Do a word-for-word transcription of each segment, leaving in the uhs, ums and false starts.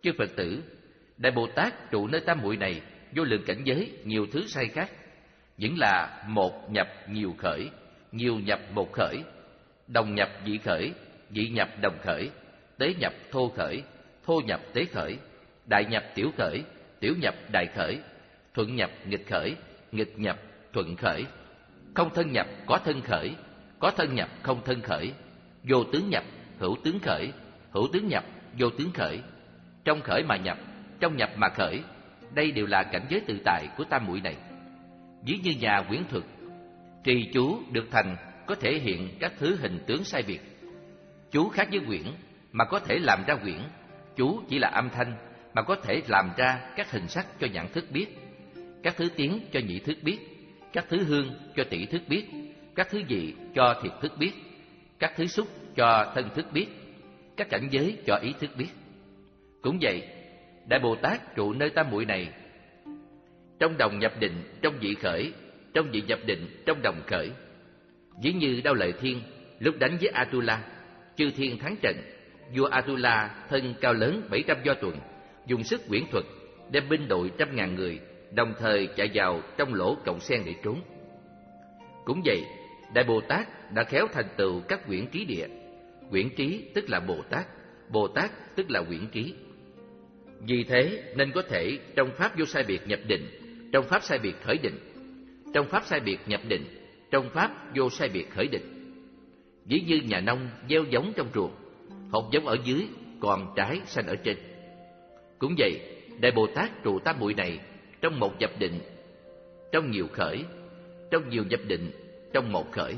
Chư Phật tử, Đại Bồ Tát trụ nơi tam muội này vô lượng cảnh giới nhiều thứ sai khác, vẫn là một nhập nhiều khởi, nhiều nhập một khởi, đồng nhập dị khởi, dị nhập đồng khởi, tế nhập thô khởi, thô nhập tế khởi, đại nhập tiểu khởi, tiểu nhập đại khởi, thuận nhập nghịch khởi, nghịch nhập thuận khởi, không thân nhập có thân khởi, có thân nhập không thân khởi, vô tướng nhập hữu tướng khởi, hữu tướng nhập vô tướng khởi, trong khởi mà nhập, trong nhập mà khởi. Đây đều là cảnh giới tự tại của tam muội này. Ví như nhà quyển thuật, trì chú được thành có thể hiện các thứ hình tướng sai biệt. Chú khác với quyển mà có thể làm ra quyển, chú chỉ là âm thanh mà có thể làm ra các hình sắc cho nhãn thức biết, các thứ tiếng cho nhĩ thức biết, các thứ hương cho tỷ thức biết, các thứ vị cho thiệt thức biết, các thứ xúc cho thân thức biết, các cảnh giới cho ý thức biết. Cũng vậy, Đại Bồ Tát trụ nơi tam muội này, trong đồng nhập định, trong dị khởi, trong dị nhập định, trong đồng khởi. Ví như Đao Lợi Thiên lúc đánh với Atula, chư thiên thắng trận, vua Atula thân cao lớn bảy trăm do tuần, dùng sức quyển thuật, đem binh đội trăm ngàn người đồng thời chạy vào trong lỗ cọng sen để trốn. Cũng vậy, Đại Bồ Tát đã khéo thành tựu các quyển trí địa. Quyển trí tức là Bồ Tát, Bồ Tát tức là quyển trí. Vì thế nên có thể trong pháp vô sai biệt nhập định, trong pháp sai biệt khởi định, trong pháp sai biệt nhập định, trong pháp vô sai biệt khởi định. Ví như nhà nông gieo giống trong ruộng, hột giống ở dưới, còn trái xanh ở trên. Cũng vậy, Đại Bồ Tát trụ tam muội này trong một nhập định, trong nhiều khởi, trong nhiều nhập định, trong một khởi.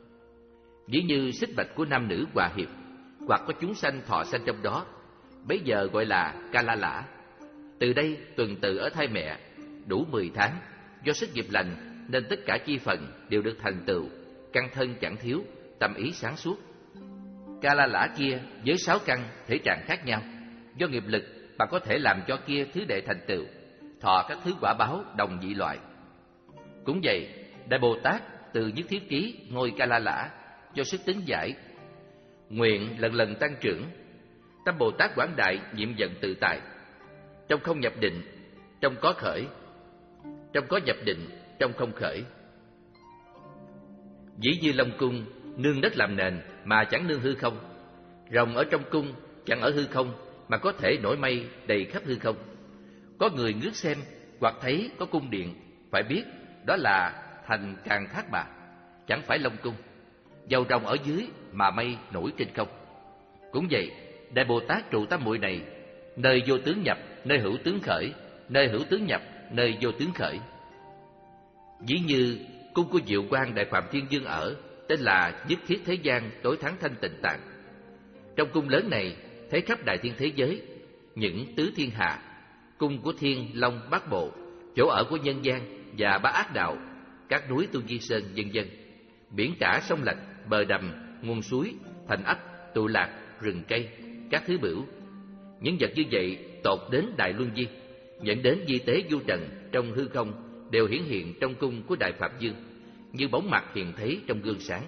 Ví như xích bạch của nam nữ hòa hiệp, hoặc có chúng sanh thọ sanh trong đó, bấy giờ gọi là ca la lã. Từ đây tuần tự ở thai mẹ đủ mười tháng, do sức nghiệp lành nên tất cả chi phần đều được thành tựu, căn thân chẳng thiếu, tâm ý sáng suốt. Ca la lã kia với sáu căn thể trạng khác nhau, do nghiệp lực mà có thể làm cho kia thứ đệ thành tựu, thọ các thứ quả báo đồng dị loại. Cũng vậy, Đại Bồ Tát từ nhất thiết trí ngôi ca la lã, do sức tính giải, nguyện lần lần tăng trưởng. Tâm Bồ Tát quảng đại nhiệm vận tự tại, trong không nhập định, trong có khởi, trong có nhập định, trong không khởi. Ví như Long cung nương đất làm nền mà chẳng nương hư không, rồng ở trong cung chẳng ở hư không mà có thể nổi mây đầy khắp hư không. Có người ngước xem hoặc thấy có cung điện, phải biết đó là thành Càng Thác Bà, chẳng phải Long cung. Dầu rồng ở dưới mà mây nổi trên không. Cũng vậy, Đại Bồ Tát trụ tam muội này, nơi vô tướng nhập, nơi hữu tướng khởi, nơi hữu tướng nhập, nơi vô tướng khởi. Ví như cung của Diệu Quang Đại Phạm Thiên Dương ở, tên là Nhất Thiết Thế Gian Tối Thắng Thanh Tịnh Tạng. Trong cung lớn này thấy khắp đại thiên thế giới, những tứ thiên hạ, cung của Thiên Long Bát Bộ, chỗ ở của nhân gian và bá ác đạo, các núi Tu Di Sơn vân vân, biển cả sông lạch, bờ đầm, nguồn suối, thành ấp, tụ lạc, rừng cây, các thứ bửu. Những vật như vậy tột đến Đại Luân Vi, dẫn đến di tế du trần trong hư không, đều hiển hiện trong cung của Đại Phạm Dương, như bóng mặt hiện thấy trong gương sáng.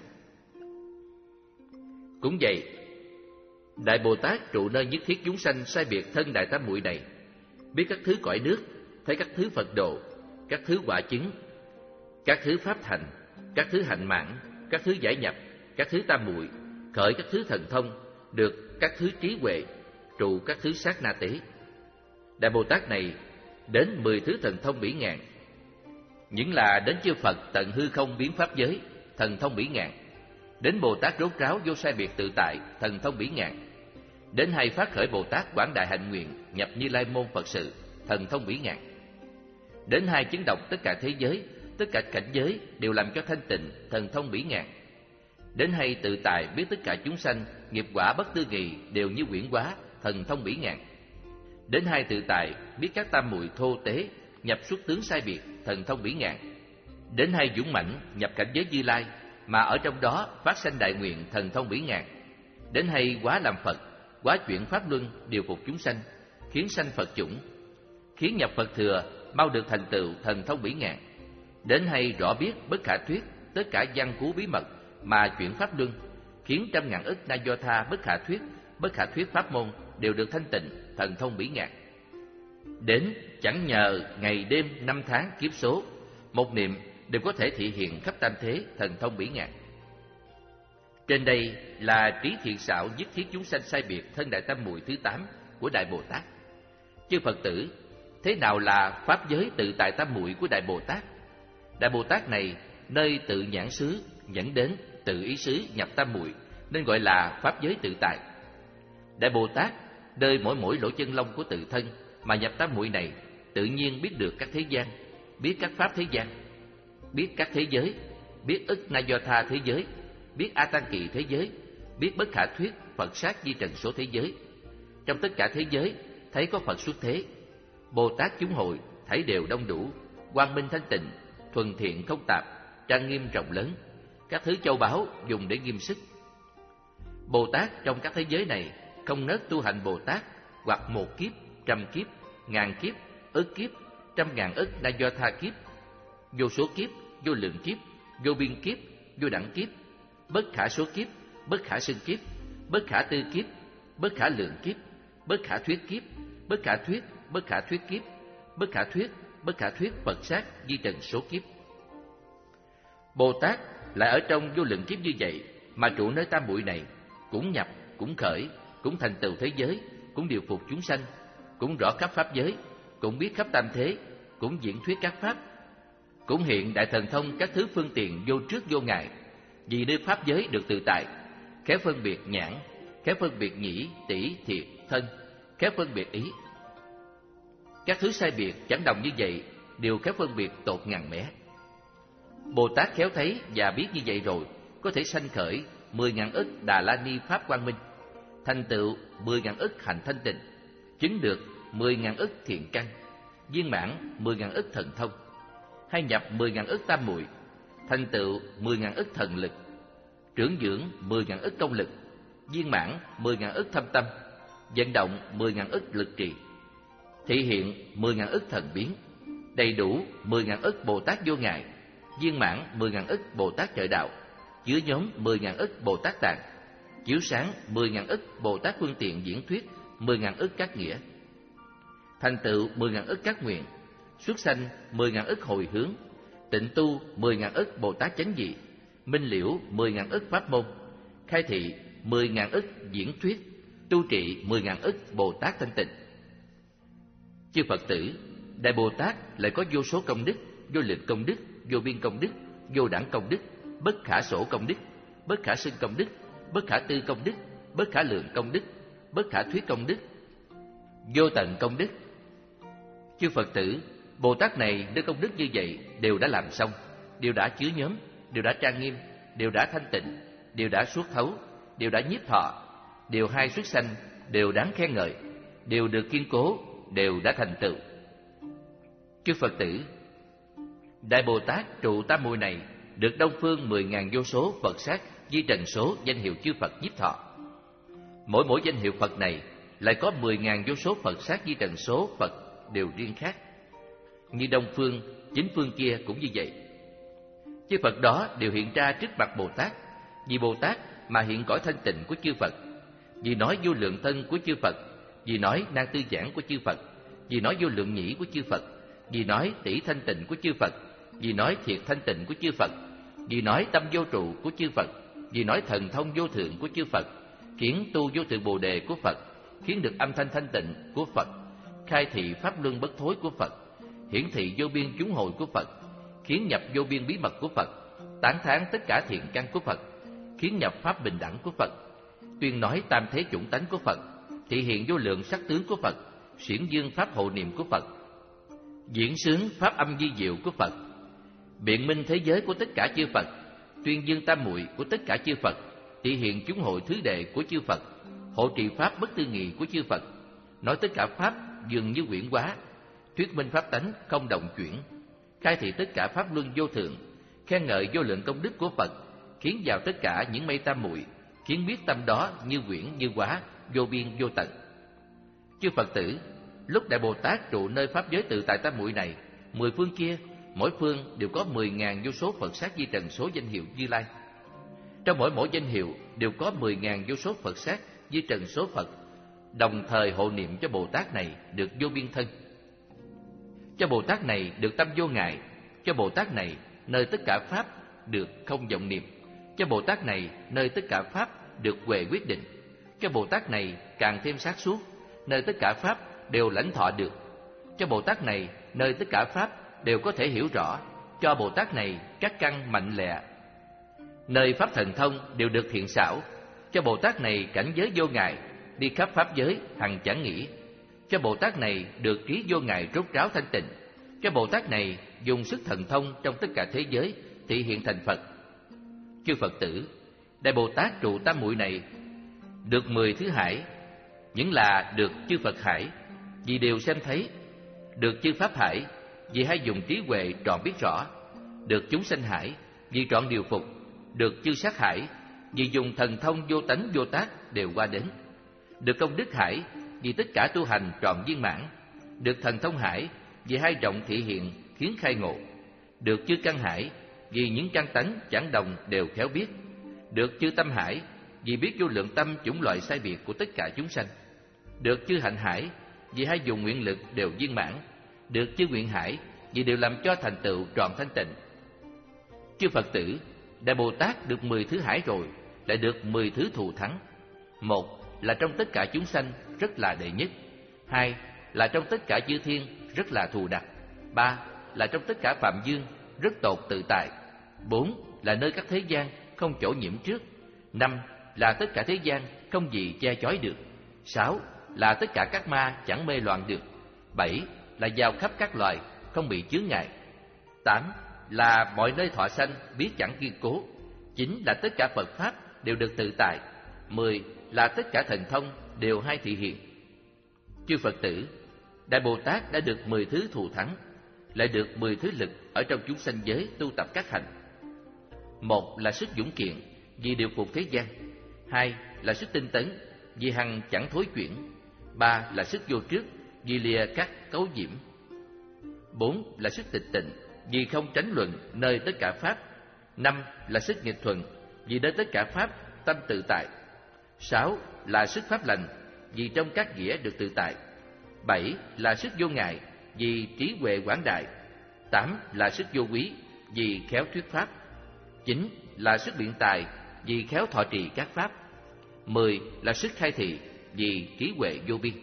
Cũng vậy, Đại Bồ Tát trụ nơi nhất thiết chúng sanh sai biệt thân Đại Tam Muội này, biết các thứ cõi nước, thấy các thứ Phật độ, các thứ quả chứng, các thứ pháp thành, các thứ hạnh mãn, các thứ giải nhập, các thứ tam muội, khởi các thứ thần thông, được các thứ trí huệ, trụ các thứ sát na tế. Đại Bồ Tát này đến mười thứ thần thông bỉ ngàn, những là đến chư Phật tận hư không biến pháp giới, thần thông bỉ ngàn. Đến Bồ Tát rốt ráo vô sai biệt tự tại, thần thông bỉ ngàn. Đến hay phát khởi Bồ Tát quảng đại hạnh nguyện, nhập Như Lai môn Phật sự, thần thông bỉ ngàn. Đến hai chứng độc tất cả thế giới, tất cả cảnh giới đều làm cho thanh tịnh, thần thông bỉ ngàn. Đến hay tự tại biết tất cả chúng sanh nghiệp quả bất tư nghì đều như quyển hóa, thần thông bỉ ngàn. Đến hai tự tại biết các tam muội thô tế nhập xuất tướng sai biệt, thần thông bỉ ngàn. Đến hai dũng mãnh nhập cảnh giới Như Lai mà ở trong đó phát sanh đại nguyện, thần thông bỉ ngàn. Đến hay hóa làm Phật, hóa chuyển pháp luân, điều phục chúng sanh, khiến sanh Phật chủng, khiến nhập Phật thừa, mau được thành tựu, thần thông bỉ ngàn. Đến hay rõ biết bất khả thuyết tất cả văn cú bí mật mà chuyển pháp luân, khiến trăm ngàn ức na do tha bất khả thuyết, bất khả thuyết pháp môn đều được thanh tịnh, thần thông bỉ ngạn. Đến chẳng nhờ ngày đêm năm tháng kiếp số, một niệm đều có thể thị hiện khắp tam thế thần thông bỉ ngạn. Trên đây là trí thiện xảo nhất thiết chúng sanh sai biệt thân Đại Tam Muội thứ tám của Đại Bồ Tát. Chư Phật tử, thế nào là pháp giới tự tại tam muội của Đại Bồ Tát? Đại Bồ Tát này nơi tự nhãn xứ dẫn đến tự ý xứ nhập tam muội nên gọi là pháp giới tự tại. Đại Bồ Tát nơi mỗi mỗi lỗ chân lông của tự thân mà nhập tam muội này, tự nhiên biết được các thế gian, biết các pháp thế gian, biết các thế giới, biết ức na do tha thế giới, biết a tăng kỳ thế giới, biết bất khả thuyết Phật sát di trần số thế giới. Trong tất cả thế giới thấy có Phật xuất thế, Bồ Tát chúng hội thấy đều đông đủ, quang minh thanh tịnh, thuần thiện không tạp, trang nghiêm rộng lớn, các thứ châu báu dùng để nghiêm sức. Bồ Tát trong các thế giới này không ngớt tu hành Bồ Tát, hoặc một kiếp, trăm kiếp, ngàn kiếp, ức kiếp, trăm ngàn ức na do tha kiếp, vô số kiếp, vô lượng kiếp, vô biên kiếp, vô đẳng kiếp, bất khả số kiếp, bất khả xưng kiếp, bất khả tư kiếp, bất khả lượng kiếp, bất khả thuyết kiếp, bất khả thuyết, bất khả thuyết kiếp, bất khả thuyết, bất khả thuyết Phật sát di trần số kiếp. Bồ Tát lại ở trong vô lượng kiếp như vậy mà trụ nơi tam muội này, cũng nhập, cũng khởi, cũng thành tựu thế giới, cũng điều phục chúng sanh, cũng rõ khắp pháp giới, cũng biết khắp tam thế, cũng diễn thuyết các pháp, cũng hiện đại thần thông các thứ phương tiện vô trước vô ngại. Vì nơi pháp giới được tự tại, khéo phân biệt nhãn, khéo phân biệt nhĩ, tỷ, thiệt, thân, khéo phân biệt ý. Các thứ sai biệt chẳng đồng như vậy đều khéo phân biệt tột ngàn mẻ. Bồ Tát khéo thấy và biết như vậy rồi, có thể sanh khởi mười ngàn ức Đà La Ni pháp quang minh, thành tựu mười ngàn ức hạnh thanh tịnh, chứng được mười ngàn ức thiện căn, viên mãn mười ngàn ức thần thông, hay nhập mười ngàn ức tam muội, thành tựu mười ngàn ức thần lực, trưởng dưỡng mười ngàn ức công lực, viên mãn mười ngàn ức thâm tâm, vận động mười ngàn ức lực trì, thị hiện mười ngàn ức thần biến, đầy đủ mười ngàn ức Bồ Tát vô ngại, viên mãn mười ngàn ức Bồ Tát trợ đạo, chứa nhóm mười ngàn ức Bồ Tát tạng, chiếu sáng mười ngàn ức Bồ Tát phương tiện diễn thuyết mười ngàn ức các nghĩa, thành tựu mười ngàn ức các nguyện, xuất sanh mười ngàn ức hồi hướng, tịnh tu mười ngàn ức Bồ Tát chánh vị, minh liễu mười ngàn ức pháp môn, khai thị mười ngàn ức diễn thuyết, tu trị mười ngàn ức Bồ Tát thanh tịnh. Chư Phật tử, Đại Bồ Tát lại có vô số công đức, vô lượng công đức, vô biên công đức, vô đẳng công đức, bất khả sổ công đức, bất khả xưng công đức, bất khả tư công đức, bất khả lượng công đức, bất khả thuyết công đức, vô tận công đức. Chư Phật tử, Bồ Tát này nơi công đức như vậy đều đã làm xong, đều đã chứa nhóm, đều đã trang nghiêm, đều đã thanh tịnh, đều đã suốt thấu, đều đã nhiếp thọ, đều hai xuất sanh, đều đáng khen ngợi, đều được kiên cố, đều đã thành tựu. Chư Phật tử, Đại Bồ Tát trụ tam muội này được đông phương mười ngàn vô số Phật sát di trần số danh hiệu chư Phật nhiếp thọ. Mỗi mỗi danh hiệu Phật này lại có mười ngàn vô số Phật sát di trần số Phật đều riêng khác. Như đông phương, chính phương kia cũng như vậy. Chư Phật đó đều hiện ra trước mặt Bồ Tát, vì Bồ Tát mà hiện cõi thanh tịnh của chư Phật, vì nói vô lượng thân của chư Phật, vì nói năng tư giảng của chư Phật, vì nói vô lượng nhĩ của chư Phật, vì nói tỷ thanh tịnh của chư Phật, vì nói thiệt thanh tịnh của chư Phật, vì nói tâm vô trụ của chư Phật, vì nói thần thông vô thượng của chư Phật, khiến tu vô thượng bồ đề của Phật, khiến được âm thanh thanh tịnh của Phật, khai thị pháp luân bất thối của Phật, hiển thị vô biên chúng hội của Phật, khiến nhập vô biên bí mật của Phật, tán thán tất cả thiện căn của Phật, khiến nhập pháp bình đẳng của Phật, tuyên nói tam thế chủng tánh của Phật, thị hiện vô lượng sắc tướng của Phật, xiển dương pháp hộ niệm của Phật, diễn sướng pháp âm di diệu của Phật, biện minh thế giới của tất cả chư Phật, tuyên dương tam muội của tất cả chư Phật, thị hiện chúng hội thứ đệ của chư Phật, hộ trì pháp bất tư nghị của chư Phật, nói tất cả pháp dường như quyển hóa, thuyết minh pháp tánh không động chuyển, khai thị tất cả pháp luân vô thượng, khen ngợi vô lượng công đức của Phật, khiến vào tất cả những mây tam muội, khiến biết tâm đó như quyển như hóa, vô biên vô tận. Chư Phật tử, lúc Đại Bồ Tát trụ nơi pháp giới tự tại tam muội này, mười phương kia, mỗi phương đều có mười ngàn vô số Phật sát di trần số danh hiệu Như Lai. Trong mỗi mỗi danh hiệu đều có mười ngàn vô số Phật sát di trần số Phật đồng thời hộ niệm cho Bồ Tát này được vô biên thân, cho Bồ Tát này được tâm vô ngại, cho Bồ Tát này nơi tất cả pháp được không vọng niệm, cho Bồ Tát này nơi tất cả pháp được huệ quyết định, cho Bồ Tát này càng thêm sáng suốt, nơi tất cả pháp đều lãnh thọ được, cho Bồ Tát này nơi tất cả pháp đều có thể hiểu rõ, cho Bồ Tát này các căn mạnh lẹ, nơi pháp thần thông đều được thiện xảo, cho Bồ Tát này cảnh giới vô ngại, đi khắp pháp giới hằng chẳng nghỉ, cho Bồ Tát này được trí vô ngại rốt ráo thanh tịnh, cho Bồ Tát này dùng sức thần thông trong tất cả thế giới thị hiện thành Phật. Chư Phật tử, Đại Bồ Tát trụ tam muội này được mười thứ hải, những là được chư Phật hải vì đều xem thấy, được chư Pháp hải vì hay dùng trí huệ trọn biết rõ, được chúng sanh hải vì trọn điều phục, được chư sát hải vì dùng thần thông vô tánh vô tác đều qua đến, được công đức hải vì tất cả tu hành trọn viên mãn, được thần thông hải vì hai rộng thị hiện khiến khai ngộ, được chư căn hải vì những căn tánh chẳng đồng đều khéo biết, được chư tâm hải vì biết vô lượng tâm chủng loại sai biệt của tất cả chúng sanh, được chư hạnh hải vì hai dùng nguyện lực đều viên mãn, được chư nguyện hải vì đều làm cho thành tựu trọn thanh tịnh. Chư Phật tử, Đại Bồ Tát được mười thứ hải rồi, lại được mười thứ thù thắng. Một là trong tất cả chúng sanh rất là đệ nhất. Hai là trong tất cả chư thiên rất là thù đặc. Ba là trong tất cả phạm dương rất tột tự tại. Bốn là nơi các thế gian không chỗ nhiễm trước. Năm là tất cả thế gian không gì che chói được. Sáu là tất cả các ma chẳng mê loạn được. Bảy là vào khắp các loài không bị chướng ngại. Tám là mọi nơi thọ sanh biết chẳng kiên cố. Chín là tất cả Phật pháp đều được tự tại. Mười là tất cả thần thông đều hay thị hiện. Chư Phật tử, Đại Bồ Tát đã được mười thứ thù thắng, lại được mười thứ lực ở trong chúng sanh giới tu tập các hành. Một là sức dũng kiện vì điều phục thế gian. Hai là sức tinh tấn vì hằng chẳng thối chuyển. Ba là sức vô trước vì lìa các cấu nhiễm. Bốn là sức tịch tịnh vì không tránh luận nơi tất cả pháp. Năm là sức nghịch thuận vì nơi tất cả pháp tâm tự tại. Sáu là sức pháp lành vì trong các nghĩa được tự tại. Bảy là sức vô ngại vì trí huệ quảng đại. Tám là sức vô quý vì khéo thuyết pháp. Chín là sức biện tài vì khéo thọ trì các pháp. Mười là sức khai thị vì trí huệ vô biên.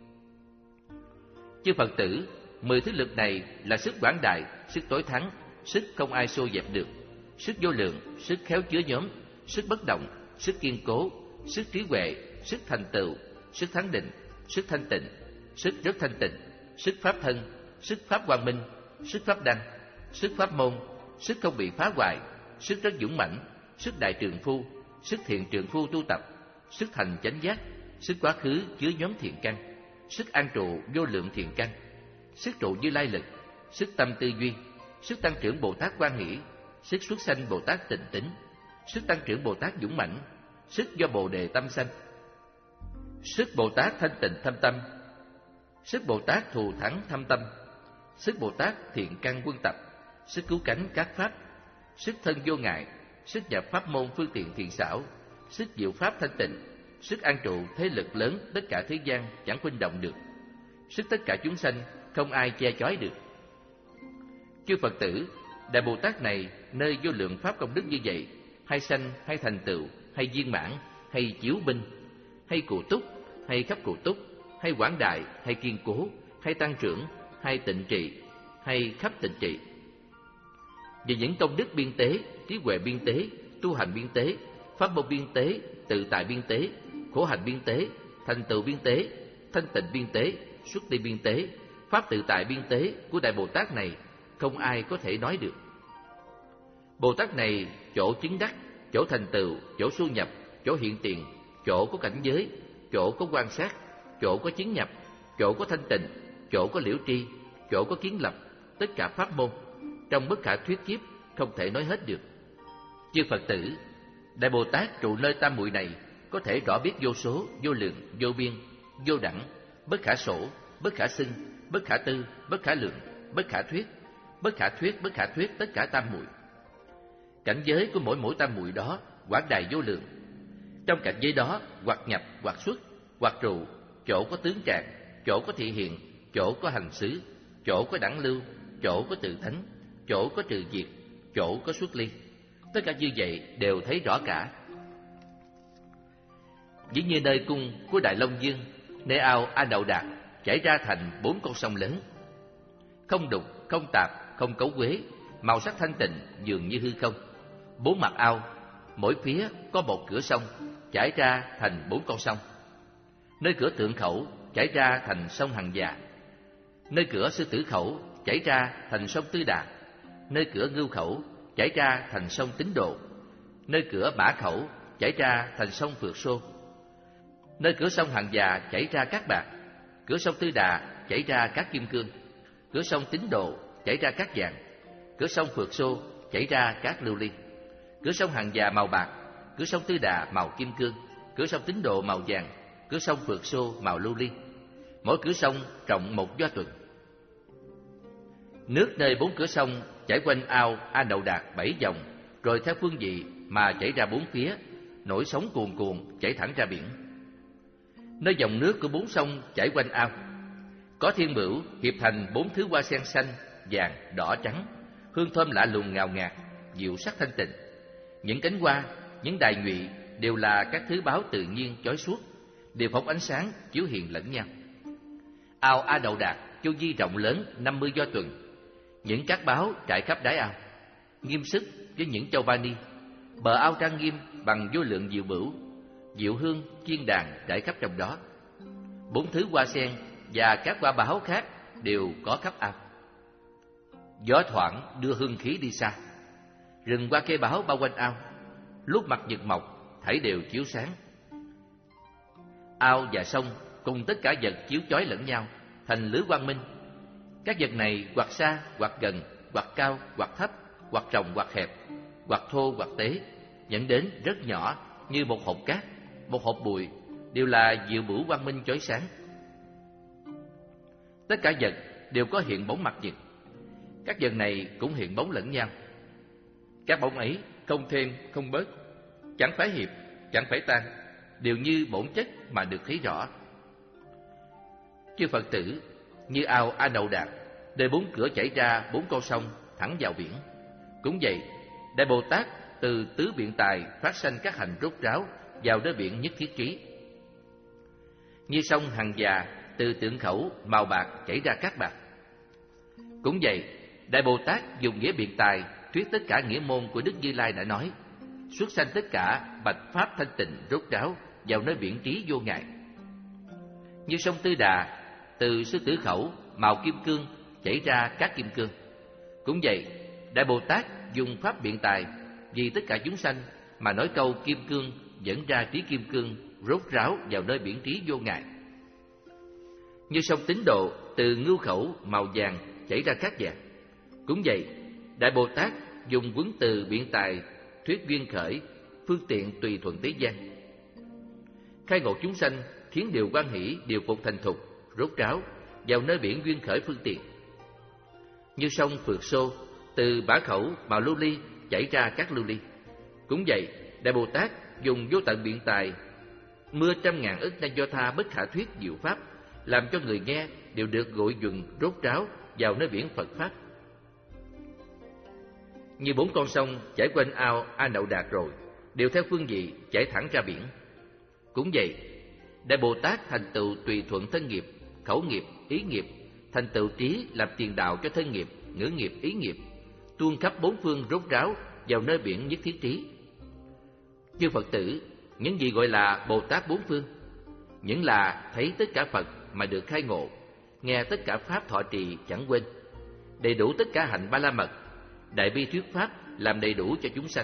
Chư Phật tử, mười thứ lực này là sức quảng đại, sức tối thắng, sức không ai xô dẹp được, sức vô lượng, sức khéo chứa nhóm, sức bất động, sức kiên cố, sức trí huệ, sức thành tựu, sức thắng định, sức thanh tịnh, sức rất thanh tịnh, sức pháp thân, sức pháp quang minh, sức pháp đăng, sức pháp môn, sức không bị phá hoại, sức rất dũng mãnh, sức đại trường phu, sức thiện trường phu tu tập, sức thành chánh giác, sức quá khứ chứa nhóm thiện căn, sức an trụ vô lượng thiện căn, sức trụ Như Lai lực, sức tâm tư duyên, sức tăng trưởng Bồ Tát quan hỷ, sức xuất sanh Bồ Tát tịnh tín, sức tăng trưởng Bồ Tát dũng mãnh, sức do Bồ đề tâm sanh, sức Bồ Tát thanh tịnh thâm tâm, sức Bồ Tát thù thắng thâm tâm, sức Bồ Tát thiện căn quân tập, sức cứu cánh các pháp, sức thân vô ngại, sức nhập pháp môn phương tiện thiện xảo, sức diệu pháp thanh tịnh, sức an trụ thế lực lớn tất cả thế gian chẳng khuynh động được, sức tất cả chúng sanh không ai che chói được. Chư Phật tử, Đại Bồ Tát này nơi vô lượng pháp công đức như vậy, hay sanh hay thành tựu, hay viên mãn, hay chiếu binh, hay cụ túc, hay khắp cụ túc, hay quảng đại, hay kiên cố, hay tăng trưởng, hay tịnh trị, hay khắp tịnh trị. Về những công đức biên tế, trí huệ biên tế, tu hành biên tế, pháp môn biên tế, tự tại biên tế, khổ hạnh biên tế, thành tựu biên tế, thanh tịnh biên tế, xuất ly biên tế, pháp tự tại biên tế của Đại Bồ Tát này không ai có thể nói được. Bồ Tát này chỗ chứng đắc, chỗ thành tựu, chỗ su nhập, chỗ hiện tiền, chỗ có cảnh giới, chỗ có quan sát, chỗ có chứng nhập, chỗ có thanh tịnh, chỗ có liễu tri, chỗ có kiến lập, tất cả pháp môn trong bất khả thuyết kiếp không thể nói hết được. Chư Phật tử, Đại Bồ Tát trụ nơi tam muội này có thể rõ biết vô số, vô lượng, vô biên, vô đẳng, bất khả sổ, bất khả xưng, bất khả tư, bất khả lượng, bất khả thuyết, bất khả thuyết, bất khả thuyết tất cả tam muội. Cảnh giới của mỗi mỗi tam muội đó quảng đại vô lượng. Trong cảnh giới đó hoặc nhập, hoặc xuất, hoặc trụ, chỗ có tướng trạng, chỗ có thị hiện, chỗ có hành xứ, chỗ có đẳng lưu, chỗ có tự thánh, chỗ có trừ diệt, chỗ có xuất ly. Tất cả như vậy đều thấy rõ cả. Dĩ như nơi cung của Đại Long Dương, nơi ao A Đậu Đạt chảy ra thành bốn con sông lớn, không đục, không tạp, không cấu quế, màu sắc thanh tịnh dường như hư không. Bốn mặt ao, mỗi phía có một cửa sông chảy ra thành bốn con sông. Nơi cửa Tượng Khẩu chảy ra thành sông Hằng Già, nơi cửa Sư Tử Khẩu chảy ra thành sông Tư Đà, nơi cửa Ngưu Khẩu chảy ra thành sông Tín Độ, nơi cửa Mã Khẩu chảy ra thành sông Phượt Xô, nơi cửa sông Hằng Già chảy ra Cát Bạc, cửa sông Tư Đà chảy ra Cát Kim Cương, cửa sông Tín Độ chảy ra Cát Vàng, cửa sông Phượt Xô chảy ra Cát Lưu Ly, cửa sông Hằng Già màu bạc, cửa sông Tư Đà màu kim cương, cửa sông Tín Độ màu vàng, cửa sông Phượt Xô màu lưu ly. Mỗi cửa sông rộng một do tuần. Nước nơi bốn cửa sông chảy quanh ao A Đậu Đạt bảy vòng, rồi theo phương vị mà chảy ra bốn phía, nổi sóng cuồn cuộn chảy thẳng ra biển. Nơi dòng nước của bốn sông chảy quanh ao, có thiên bửu hiệp thành bốn thứ hoa sen xanh, vàng, đỏ, trắng, hương thơm lạ lùng ngào ngạt, dịu sắc thanh tịnh. Những cánh hoa, những đài nhụy đều là các thứ báo tự nhiên chói suốt, đều phóng ánh sáng chiếu hiện lẫn nhau. Ao A Đậu Đạt chu vi rộng lớn năm mươi do tuần, những cát báo trải khắp đáy ao, nghiêm sức với những châu vani. Bờ ao trang nghiêm bằng vô lượng diệu bửu, diệu hương, chiên đàn trải khắp trong đó. Bốn thứ hoa sen và các hoa báo khác đều có khắp ao. Gió thoảng đưa hương khí đi xa. Rừng hoa cây báo bao quanh ao, lúc mặt nhật mọc thảy đều chiếu sáng. Ao và sông cùng tất cả vật chiếu chói lẫn nhau thành lưới quang minh. Các vật này hoặc xa hoặc gần, hoặc cao hoặc thấp, hoặc rộng hoặc hẹp, hoặc thô hoặc tế, dẫn đến rất nhỏ như một hộp cát, một hộp bụi, đều là diệu bửu quang minh chói sáng. Tất cả vật đều có hiện bóng mặt nhật. Các vật này cũng hiện bóng lẫn nhau. Các bóng ấy không thêm không bớt, chẳng phải hiệp, chẳng phải tan, đều như bổn chất mà được thấy rõ. Chư Phật tử, như ao A Đậu Đạt, nơi bốn cửa chảy ra bốn con sông thẳng vào biển. Cũng vậy, Đại Bồ Tát từ tứ biện tài phát sanh các hành rốt ráo vào nơi biển nhất thiết trí. Như sông Hằng Già từ Tượng Khẩu màu bạc chảy ra Cát Bạc. Cũng vậy, Đại Bồ Tát dùng nghĩa biện tài thuyết tất cả nghĩa môn của Đức Như Lai đã nói, xuất sanh tất cả bạch pháp thanh tịnh rốt ráo vào nơi biển trí vô ngại. Như sông Tư Đà từ Sư Tử Khẩu màu kim cương chảy ra Cát Kim Cương. Cũng vậy, Đại Bồ Tát dùng pháp biện tài vì tất cả chúng sanh mà nói câu kim cương dẫn ra trí kim cương rốt ráo vào nơi biển trí vô ngại. Như sông Tín Độ từ Ngưu Khẩu màu vàng chảy ra Cát Vàng. Cũng vậy, Đại Bồ Tát dùng quấn từ biện tài thuyết duyên khởi, phương tiện tùy thuận thế gian, khai ngộ chúng sanh, khiến điều quan hỷ điều phục thành thục rốt ráo vào nơi biển duyên khởi phương tiện. Như sông Phượt Xô từ Bả Khẩu màu lưu ly chảy ra các lưu ly. Cũng vậy, Đại Bồ Tát dùng vô tận biện tài mưa trăm ngàn ức na do tha bất khả thuyết diệu pháp, làm cho người nghe đều được gội dùn rốt ráo vào nơi biển Phật pháp. Như bốn con sông chảy quanh ao A Đậu Đạt rồi, đều theo phương vị chảy thẳng ra biển. Cũng vậy, Đại Bồ Tát thành tựu tùy thuận thân nghiệp, khẩu nghiệp, ý nghiệp, thành tựu trí làm tiền đạo cho thân nghiệp, ngữ nghiệp, ý nghiệp, tuôn khắp bốn phương rốt ráo vào nơi biển nhất thiết trí. Chư Phật tử, những gì gọi là Bồ Tát bốn phương? Những là thấy tất cả Phật mà được khai ngộ, nghe tất cả pháp thọ trì chẳng quên, đầy đủ tất cả hạnh ba la mật, đại bi thuyết pháp làm đầy đủ cho chúng sanh.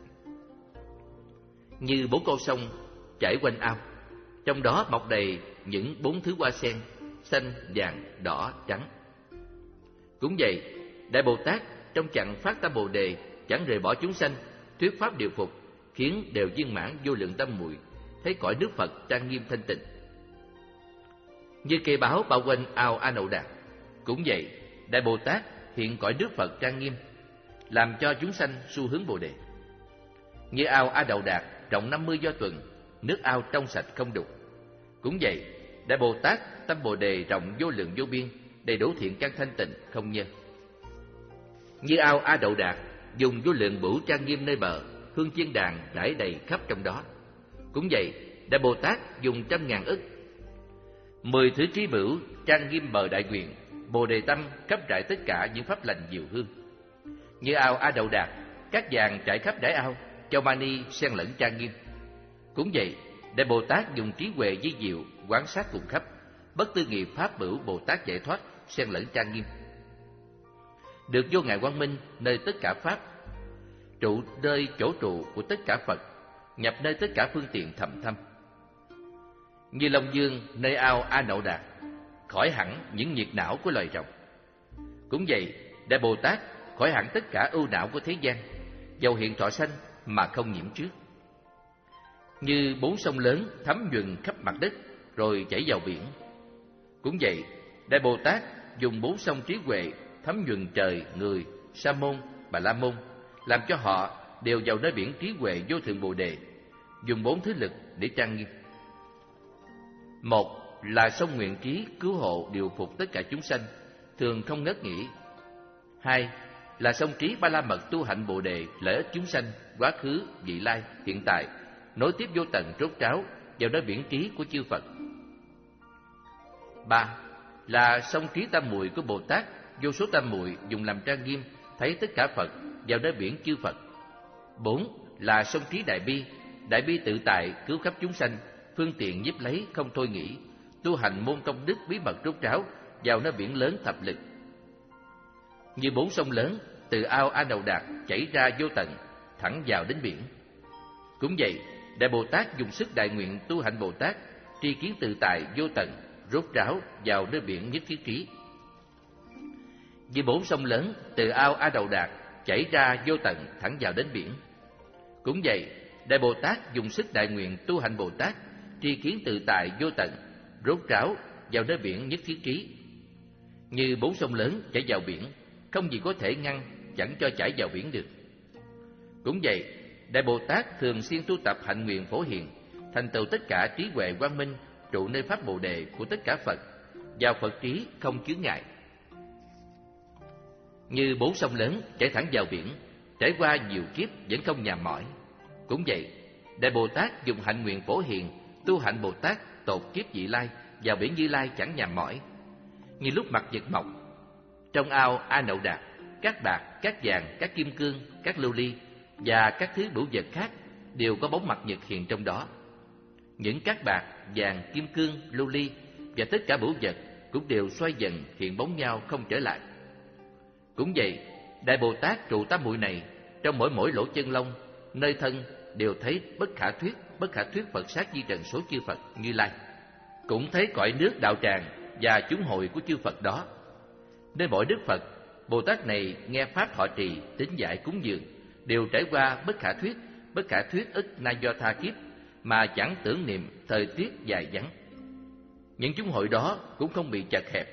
Như bốn con sông chảy quanh ao, trong đó mọc đầy những bốn thứ hoa sen xanh, vàng, đỏ, trắng. Cũng vậy, Đại Bồ Tát trong chặng phát tâm Bồ đề chẳng rời bỏ chúng sanh, thuyết pháp điều phục, khiến đều viên mãn vô lượng tâm muội, thấy cõi nước Phật trang nghiêm thanh tịnh. Như cây báo bao quanh ao A Đậu Đạt, cũng vậy, Đại Bồ Tát hiện cõi nước Phật trang nghiêm, làm cho chúng sanh xu hướng Bồ đề. Như ao A Đậu Đạt rộng năm mươi do tuần, nước ao trong sạch không đục. Cũng vậy, Đại Bồ Tát tâm Bồ đề rộng vô lượng vô biên, đầy đủ thiện căn thanh tịnh không nhân. Như ao A Đậu Đạt, dùng vô lượng bửu trang nghiêm nơi bờ, hương chiên đàn rải đầy khắp trong đó. Cũng vậy, Đại Bồ Tát dùng trăm ngàn ức, mười thứ trí bửu trang nghiêm bờ đại nguyện, Bồ đề tâm khắp trải tất cả những pháp lành diệu hương. Như ao A Đậu Đạt, các vàng trải khắp đáy ao, châu mani xen lẫn trang nghiêm. Cũng vậy, Đại Bồ Tát dùng trí huệ vi diệu quán sát cùng khắp, bất tư nghị pháp bửu Bồ Tát giải thoát xen lẫn trang nghiêm. Được vô ngại quang minh nơi tất cả pháp, trụ nơi chỗ trụ của tất cả Phật, nhập nơi tất cả phương tiện thầm thâm. Như Long Dương nơi ao A Nậu Đạt, khỏi hẳn những nhiệt não của loài rồng. Cũng vậy, Đại Bồ Tát khỏi hẳn tất cả ưu não của thế gian, dầu hiện thọ sanh mà không nhiễm trước. Như bốn sông lớn thấm nhuần khắp mặt đất rồi chảy vào biển. Cũng vậy, Đại Bồ Tát dùng bốn sông trí huệ thấm nhuần trời, người, Sa môn, Bà La môn, làm cho họ đều vào nơi biển trí huệ vô thượng Bồ đề, dùng bốn thứ lực để trang nghiêm. Một là sông nguyện trí cứu hộ điều phục tất cả chúng sanh, thường không ngớt nghỉ. Hai là sông trí ba la mật tu hạnh Bồ đề, lợi ích chúng sanh, quá khứ, vị lai, hiện tại, nối tiếp vô tận rốt ráo vào nơi biển trí của chư Phật. Ba là sông trí tam muội của Bồ Tát, vô số tam muội dùng làm trang nghiêm, thấy tất cả Phật vào nơi biển chư Phật. Bốn là sông trí đại bi, đại bi tự tại cứu khắp chúng sanh, phương tiện nhiếp lấy không thôi nghĩ, tu hành môn công đức bí mật rốt ráo vào nơi biển lớn thập lực. Như bốn sông lớn từ ao A Nậu Đạt chảy ra vô tận, thẳng vào đến biển. Cũng vậy, Đại Bồ Tát dùng sức đại nguyện tu hạnh Bồ Tát, tri kiến tự tại vô tận, rốt ráo vào nơi biển nhất thiết trí. Như bốn sông lớn từ ao A Đậu Đạt chảy ra vô tận, thẳng vào đến biển. Cũng vậy, Đại Bồ Tát dùng sức đại nguyện tu hạnh Bồ Tát, tri kiến tự tại vô tận, rốt ráo vào nơi biển nhất thiết trí. Như bốn sông lớn chảy vào biển, không gì có thể ngăn, chẳng cho chảy vào biển được. Cũng vậy, Đại Bồ Tát thường xuyên tu tập hạnh nguyện phổ hiền, thành tựu tất cả trí huệ quang minh, trụ nơi pháp Bồ đề của tất cả Phật, vào Phật trí không chướng ngại. Như bốn sông lớn chảy thẳng vào biển, trải qua nhiều kiếp vẫn không nhàm mỏi. Cũng vậy, Đại Bồ Tát dùng hạnh nguyện phổ hiền, tu hạnh Bồ Tát tột kiếp vị lai, vào biển Như Lai chẳng nhàm mỏi. Như lúc mặt nhật mọc, trong ao A Nậu Đạt, các bạc, các vàng, các kim cương, các lưu ly và các thứ bửu vật khác đều có bóng mặt nhật hiện trong đó. Những các bạc, vàng, kim cương, lưu ly và tất cả bửu vật cũng đều xoay dần hiện bóng nhau không trở lại. Cũng vậy, Đại Bồ Tát trụ tam muội này trong mỗi mỗi lỗ chân lông, nơi thân đều thấy bất khả thuyết, bất khả thuyết Phật sát di trần số chư Phật Như Lai, cũng thấy cõi nước đạo tràng và chúng hội của chư Phật đó. Nơi mỗi đức Phật, Bồ Tát này nghe pháp thọ trì, tín giải cúng dường, đều trải qua bất khả thuyết, bất khả thuyết ức na do tha kiếp mà chẳng tưởng niệm thời tiết dài vắng. Những chúng hội đó cũng không bị chật hẹp.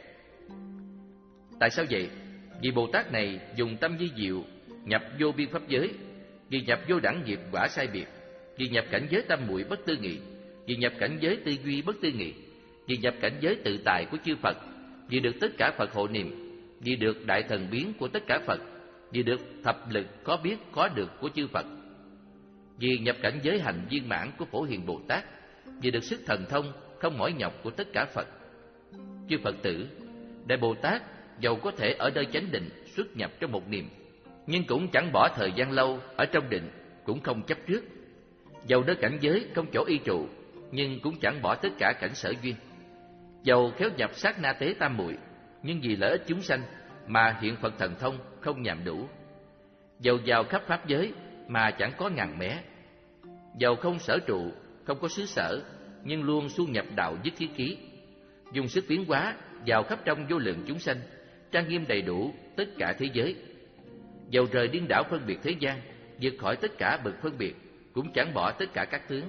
Tại sao vậy? Vì Bồ Tát này dùng tâm vi diệu nhập vô biên pháp giới, vì nhập vô đẳng nghiệp quả sai biệt, vì nhập cảnh giới tam muội bất tư nghị, vì nhập cảnh giới tư duy bất tư nghị, vì nhập cảnh giới tự tại của chư Phật, vì được tất cả Phật hộ niệm, vì được đại thần biến của tất cả Phật, vì được thập lực có biết có được của chư Phật, vì nhập cảnh giới hành viên mãn của Phổ Hiền Bồ Tát, vì được sức thần thông không mỏi nhọc của tất cả Phật. Chư Phật tử, Đại Bồ Tát dầu có thể ở nơi chánh định xuất nhập trong một niệm, nhưng cũng chẳng bỏ thời gian lâu ở trong định, cũng không chấp trước. Dầu nơi cảnh giới không chỗ y trụ, nhưng cũng chẳng bỏ tất cả cảnh sở duyên. Dầu khéo nhập sát na tế tam muội, nhưng vì lợi ích chúng sanh mà hiện Phật thần thông không nhàm đủ. Dầu vào khắp pháp giới mà chẳng có ngàn mé. Dầu không sở trụ, không có xứ sở, nhưng luôn xuân nhập đạo nhất thiết ký, dùng sức biến hóa vào khắp trong vô lượng chúng sanh, trang nghiêm đầy đủ tất cả thế giới. Dầu rời điên đảo phân biệt thế gian, vượt khỏi tất cả bậc phân biệt, cũng chẳng bỏ tất cả các tướng.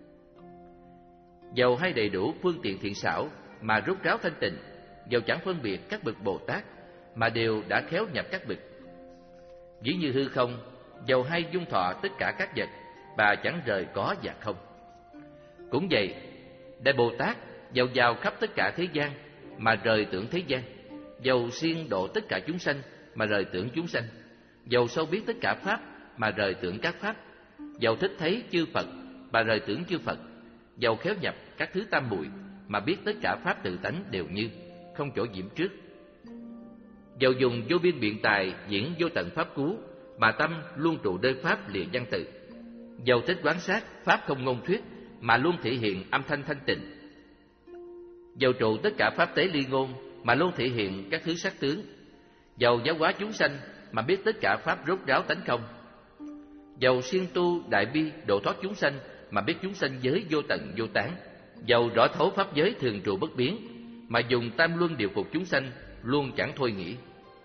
Dầu hay đầy đủ phương tiện thiện xảo mà rốt ráo thanh tịnh, dầu chẳng phân biệt các bậc Bồ Tát mà đều đã khéo nhập các bậc. Dĩ như hư không, dầu hay dung thọ tất cả các vật và chẳng rời có và không. Cũng vậy, Đại Bồ Tát dầu vào khắp tất cả thế gian mà rời tưởng thế gian, dầu siêng độ tất cả chúng sanh mà rời tưởng chúng sanh, dầu sâu biết tất cả pháp mà rời tưởng các pháp, dầu thích thấy chư Phật mà rời tưởng chư Phật, dầu khéo nhập các thứ tam muội mà biết tất cả pháp tự tánh đều như, không chỗ nhiễm trước. Dầu dùng vô biên biện tài diễn vô tận pháp cú mà tâm luôn trụ nơi pháp lìa văn tự, dầu thích quán sát pháp không ngôn thuyết mà luôn thể hiện âm thanh thanh tịnh, dầu trụ tất cả pháp tế ly ngôn mà luôn thể hiện các thứ sắc tướng, dầu giáo hóa chúng sanh mà biết tất cả pháp rốt ráo tánh không, dầu siêng tu đại bi độ thoát chúng sanh mà biết chúng sanh giới vô tận vô tán, dầu rõ thấu pháp giới thường trụ bất biến mà dùng tam luân điều phục chúng sanh luôn chẳng thôi nghĩ,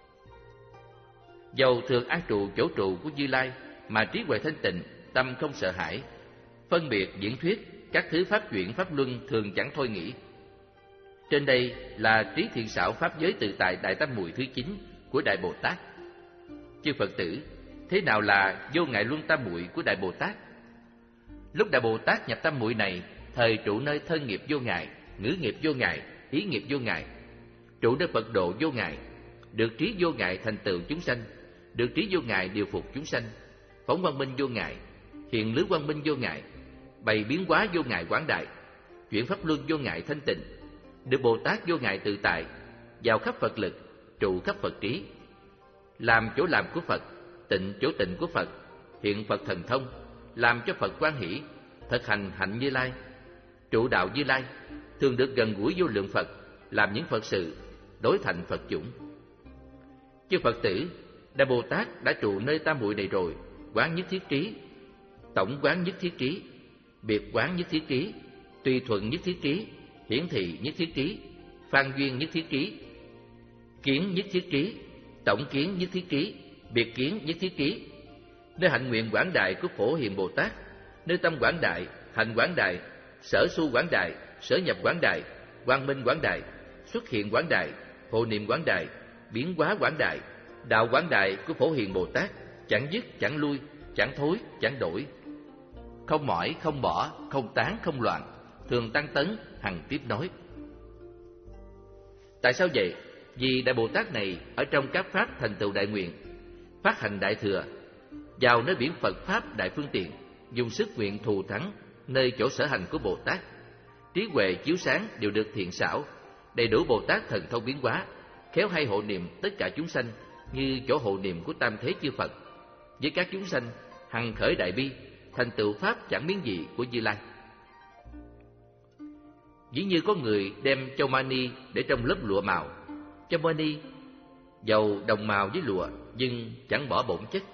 dầu thường an trụ chỗ trụ của Như Lai mà trí huệ thanh tịnh, tâm không sợ hãi, phân biệt diễn thuyết các thứ pháp chuyển pháp luân thường chẳng thôi nghĩ. Trên đây là trí thiện xảo pháp giới tự tại đại tam muội thứ chín của Đại Bồ Tát. Chư Phật tử, thế nào là vô ngại luân tam muội của Đại Bồ Tát? Lúc Đại Bồ Tát nhập tam muội này, thời trụ nơi thân nghiệp vô ngại, ngữ nghiệp vô ngại, ý nghiệp vô ngại, trụ nơi Phật độ vô ngại, được trí vô ngại thành tựu chúng sanh, được trí vô ngại điều phục chúng sanh, phóng quang minh vô ngại, hiện lưới quang minh vô ngại, bày biến hóa vô ngại quảng đại, chuyển pháp luân vô ngại thanh tịnh, được Bồ Tát vô ngại tự tại, vào khắp Phật lực, trụ khắp Phật trí, làm chỗ làm của Phật, tịnh chỗ tịnh của Phật, hiện Phật thần thông, làm cho Phật quan hỷ, thực hành hạnh Như Lai, trụ đạo Như Lai, thường được gần gũi vô lượng Phật, làm những Phật sự, đối thành Phật chủng. Chư Phật tử, Đại Bồ Tát đã trụ nơi tam muội này rồi, quán nhất thiết trí, tổng quán nhất thiết trí, biệt quán nhất thiết trí, tùy thuận nhất thiết trí, hiển thị nhất thiết trí, phan duyên nhất thiết trí, kiến nhất thiết trí, tổng kiến nhất thiết trí, biệt kiến nhất thiết trí. Nơi hạnh nguyện quảng đại của Phổ Hiền Bồ Tát, nơi tâm quảng đại, hành quảng đại, sở su quảng đại, sở nhập quảng đại, quang minh quảng đại, xuất hiện quảng đại, hộ niệm quảng đại, biến hóa quảng đại, đạo quảng đại của Phổ Hiền Bồ Tát chẳng dứt chẳng lui, chẳng thối chẳng đổi, không mỏi không bỏ, không tán không loạn, thường tăng tấn hằng tiếp nối. Tại sao vậy? Vì Đại Bồ Tát này ở trong các pháp thành tựu đại nguyện, phát hành đại thừa, vào nơi biển Phật pháp đại phương tiện, dùng sức nguyện thù thắng nơi chỗ sở hành của Bồ Tát, trí huệ chiếu sáng đều được thiện xảo, đầy đủ Bồ Tát thần thông biến hóa, khéo hay hộ niệm tất cả chúng sanh như chỗ hộ niệm của tam thế chư Phật, với các chúng sanh hằng khởi đại bi, thành tựu pháp chẳng biến dị của Như Lai. Dĩ như có người đem châu mani để trong lớp lụa màu, châu mani dầu đồng màu với lụa nhưng chẳng bỏ bổn chất.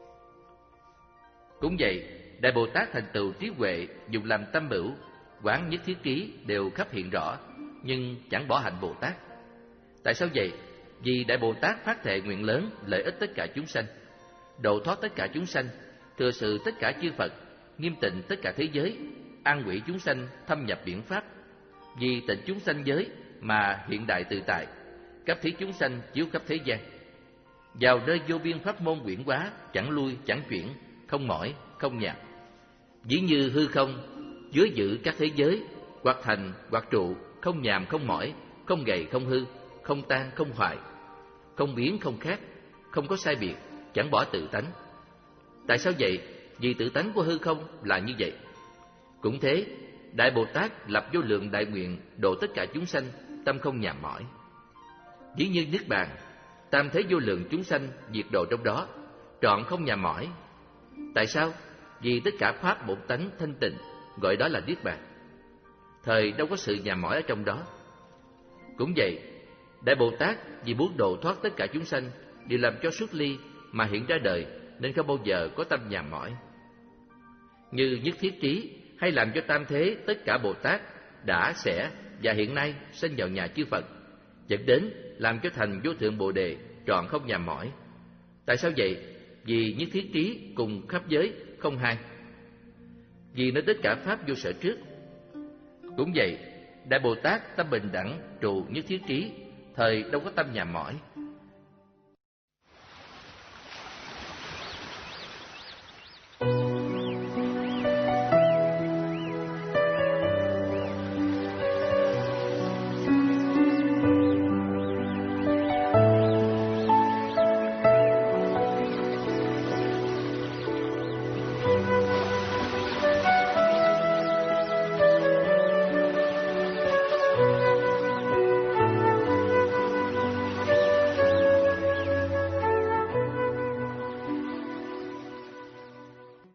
Cũng vậy, Đại Bồ Tát thành tựu trí huệ dùng làm tâm bửu, quán nhất thiết trí đều khắp hiện rõ, nhưng chẳng bỏ hạnh Bồ Tát. Tại sao vậy? Vì Đại Bồ Tát phát thệ nguyện lớn lợi ích tất cả chúng sanh, độ thoát tất cả chúng sanh, thừa sự tất cả chư Phật, nghiêm tịnh tất cả thế giới, an quỷ chúng sanh thâm nhập biển pháp. Vì tịnh chúng sanh giới mà hiện đại tự tại, cấp thí chúng sanh chiếu khắp thế gian. Vào nơi vô biên pháp môn quyển hóa, chẳng lui chẳng chuyển, không mỏi không nhạt. Dĩ như hư không chứa giữ các thế giới, hoặc thành hoặc trụ, không nhàm không mỏi, không gầy không hư, không tan không hoại, không biến không khác, không có sai biệt, chẳng bỏ tự tánh. Tại sao vậy? Vì tự tánh của hư không là như vậy. Cũng thế, Đại Bồ Tát lập vô lượng đại nguyện độ tất cả chúng sanh, tâm không nhàm mỏi. Dĩ như Niết Bàn, tam thế vô lượng chúng sanh diệt độ trong đó, trọn không nhàm mỏi. Tại sao? Vì tất cả pháp bổn tánh thanh tịnh, gọi đó là Niết Bàn. Thời đâu có sự nhàm mỏi ở trong đó. Cũng vậy, Đại Bồ Tát vì muốn độ thoát tất cả chúng sanh đều làm cho xuất ly mà hiện ra đời, nên không bao giờ có tâm nhàm mỏi. Như nhất thiết trí hay làm cho tam thế tất cả Bồ Tát đã, sẽ và hiện nay sinh vào nhà chư Phật, dẫn đến làm cho thành vô thượng Bồ Đề, trọn không nhàm mỏi. Tại sao vậy? Vì nhất thiết trí cùng khắp giới không hai, vì nó tất cả pháp vô sở trước. Cũng vậy, Đại Bồ Tát tâm bình đẳng trụ nhất thiết trí, thời đâu có tâm nhàm mỏi.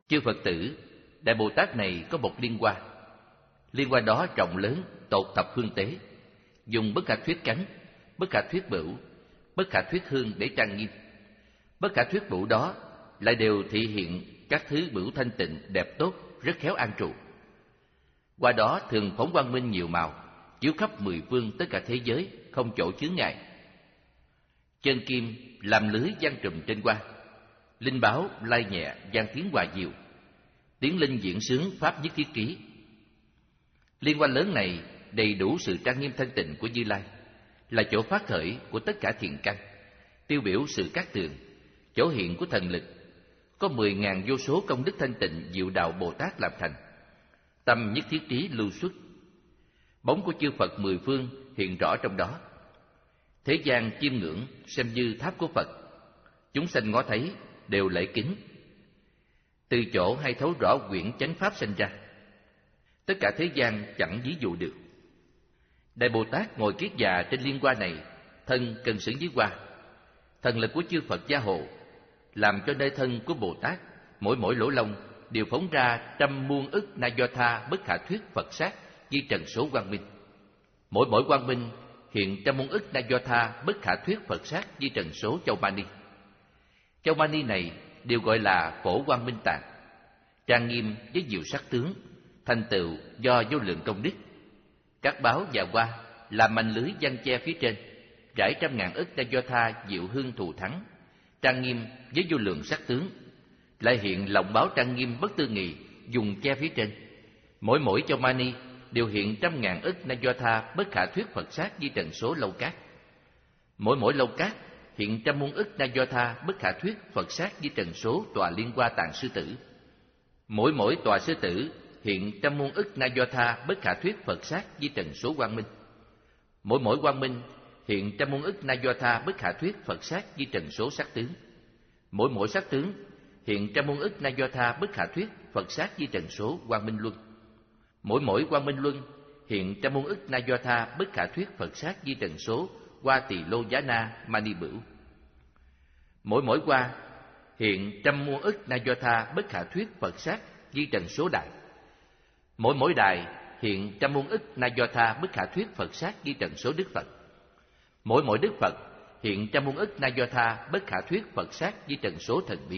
Chư Phật tử, Đại Bồ Tát này có một liên hoa. Liên hoa đó rộng lớn, tột thập phương tế, dùng bất khả thuyết cánh, bất khả thuyết bửu, bất khả thuyết hương để trang nghiêm. Bất khả thuyết bửu đó lại đều thị hiện các thứ bửu thanh tịnh, đẹp tốt, rất khéo an trụ. Hoa đó thường phóng quang minh nhiều màu, chiếu khắp mười phương tất cả thế giới, không chỗ chướng ngại. Chân kim làm lưới giăng trùm trên hoa, linh báo lai nhẹ giang tiếng hòa diệu, tiếng linh diễn sướng pháp nhất thiết ký. Liên hoa lớn này đầy đủ sự trang nghiêm thanh tịnh của Như Lai, là chỗ phát khởi của tất cả thiện căn, tiêu biểu sự cát tường, chỗ hiện của thần lực, có mười ngàn vô số công đức thanh tịnh diệu đạo Bồ Tát làm thành. Tâm nhất thiết trí lưu xuất, bóng của chư Phật mười phương hiện rõ trong đó. Thế gian chiêm ngưỡng xem như tháp của Phật, chúng sanh ngó thấy đều lễ kính. Từ chỗ hay thấu rõ quyển chánh pháp sinh ra, tất cả thế gian chẳng ví dụ được. Đại Bồ Tát ngồi kiết già trên liên hoa này, thân cân xứng với hoa. Thần lực của chư Phật gia hộ, làm cho nơi thân của Bồ Tát mỗi mỗi lỗ lông đều phóng ra trăm muôn ức na do tha bất khả thuyết Phật sát di trần số quang minh. Mỗi mỗi quang minh hiện trăm muôn ức na do tha bất khả thuyết Phật sát di trần số châu mani. Châu mani này đều gọi là phổ quang minh tạng, trang nghiêm với nhiều sắc tướng, thành tựu do vô lượng công đức. Các báo và hoa làm manh lưới giăng che phía trên, trải trăm ngàn ức na do tha diệu hương thù thắng, trang nghiêm với vô lượng sắc tướng, lại hiện lộng báo trang nghiêm bất tư nghị dùng che phía trên. Mỗi mỗi châu mani đều hiện trăm ngàn ức na do tha bất khả thuyết Phật sát di trần số lâu cát. Mỗi mỗi lâu cát hiện trăm muôn ức na do tha bất khả thuyết Phật sát di trần số tòa liên hoa tạng sư tử. Mỗi mỗi tòa sư tử hiện trăm muôn ức na do tha bất khả thuyết Phật sát di trần số quang minh. Mỗi mỗi quang minh hiện trăm muôn ức na do tha bất khả thuyết Phật sát di trần số sắc tướng. Mỗi mỗi sắc tướng hiện trăm muôn ức na do tha bất khả thuyết Phật sát di trần số quang minh luân. Mỗi mỗi quang minh luân hiện trăm muôn ức na do tha bất khả thuyết Phật sát di trần số hoa tỳ lô giá na mani bửu. Mỗi mỗi hoa hiện trăm muôn ức na do tha bất khả thuyết Phật sát di trần số đại. Mỗi mỗi đài hiện trăm muôn ức na do tha bất khả thuyết Phật sát di trần số Đức Phật. Mỗi mỗi Đức Phật hiện trăm muôn ức na do tha bất khả thuyết Phật sát di trần số thần biến.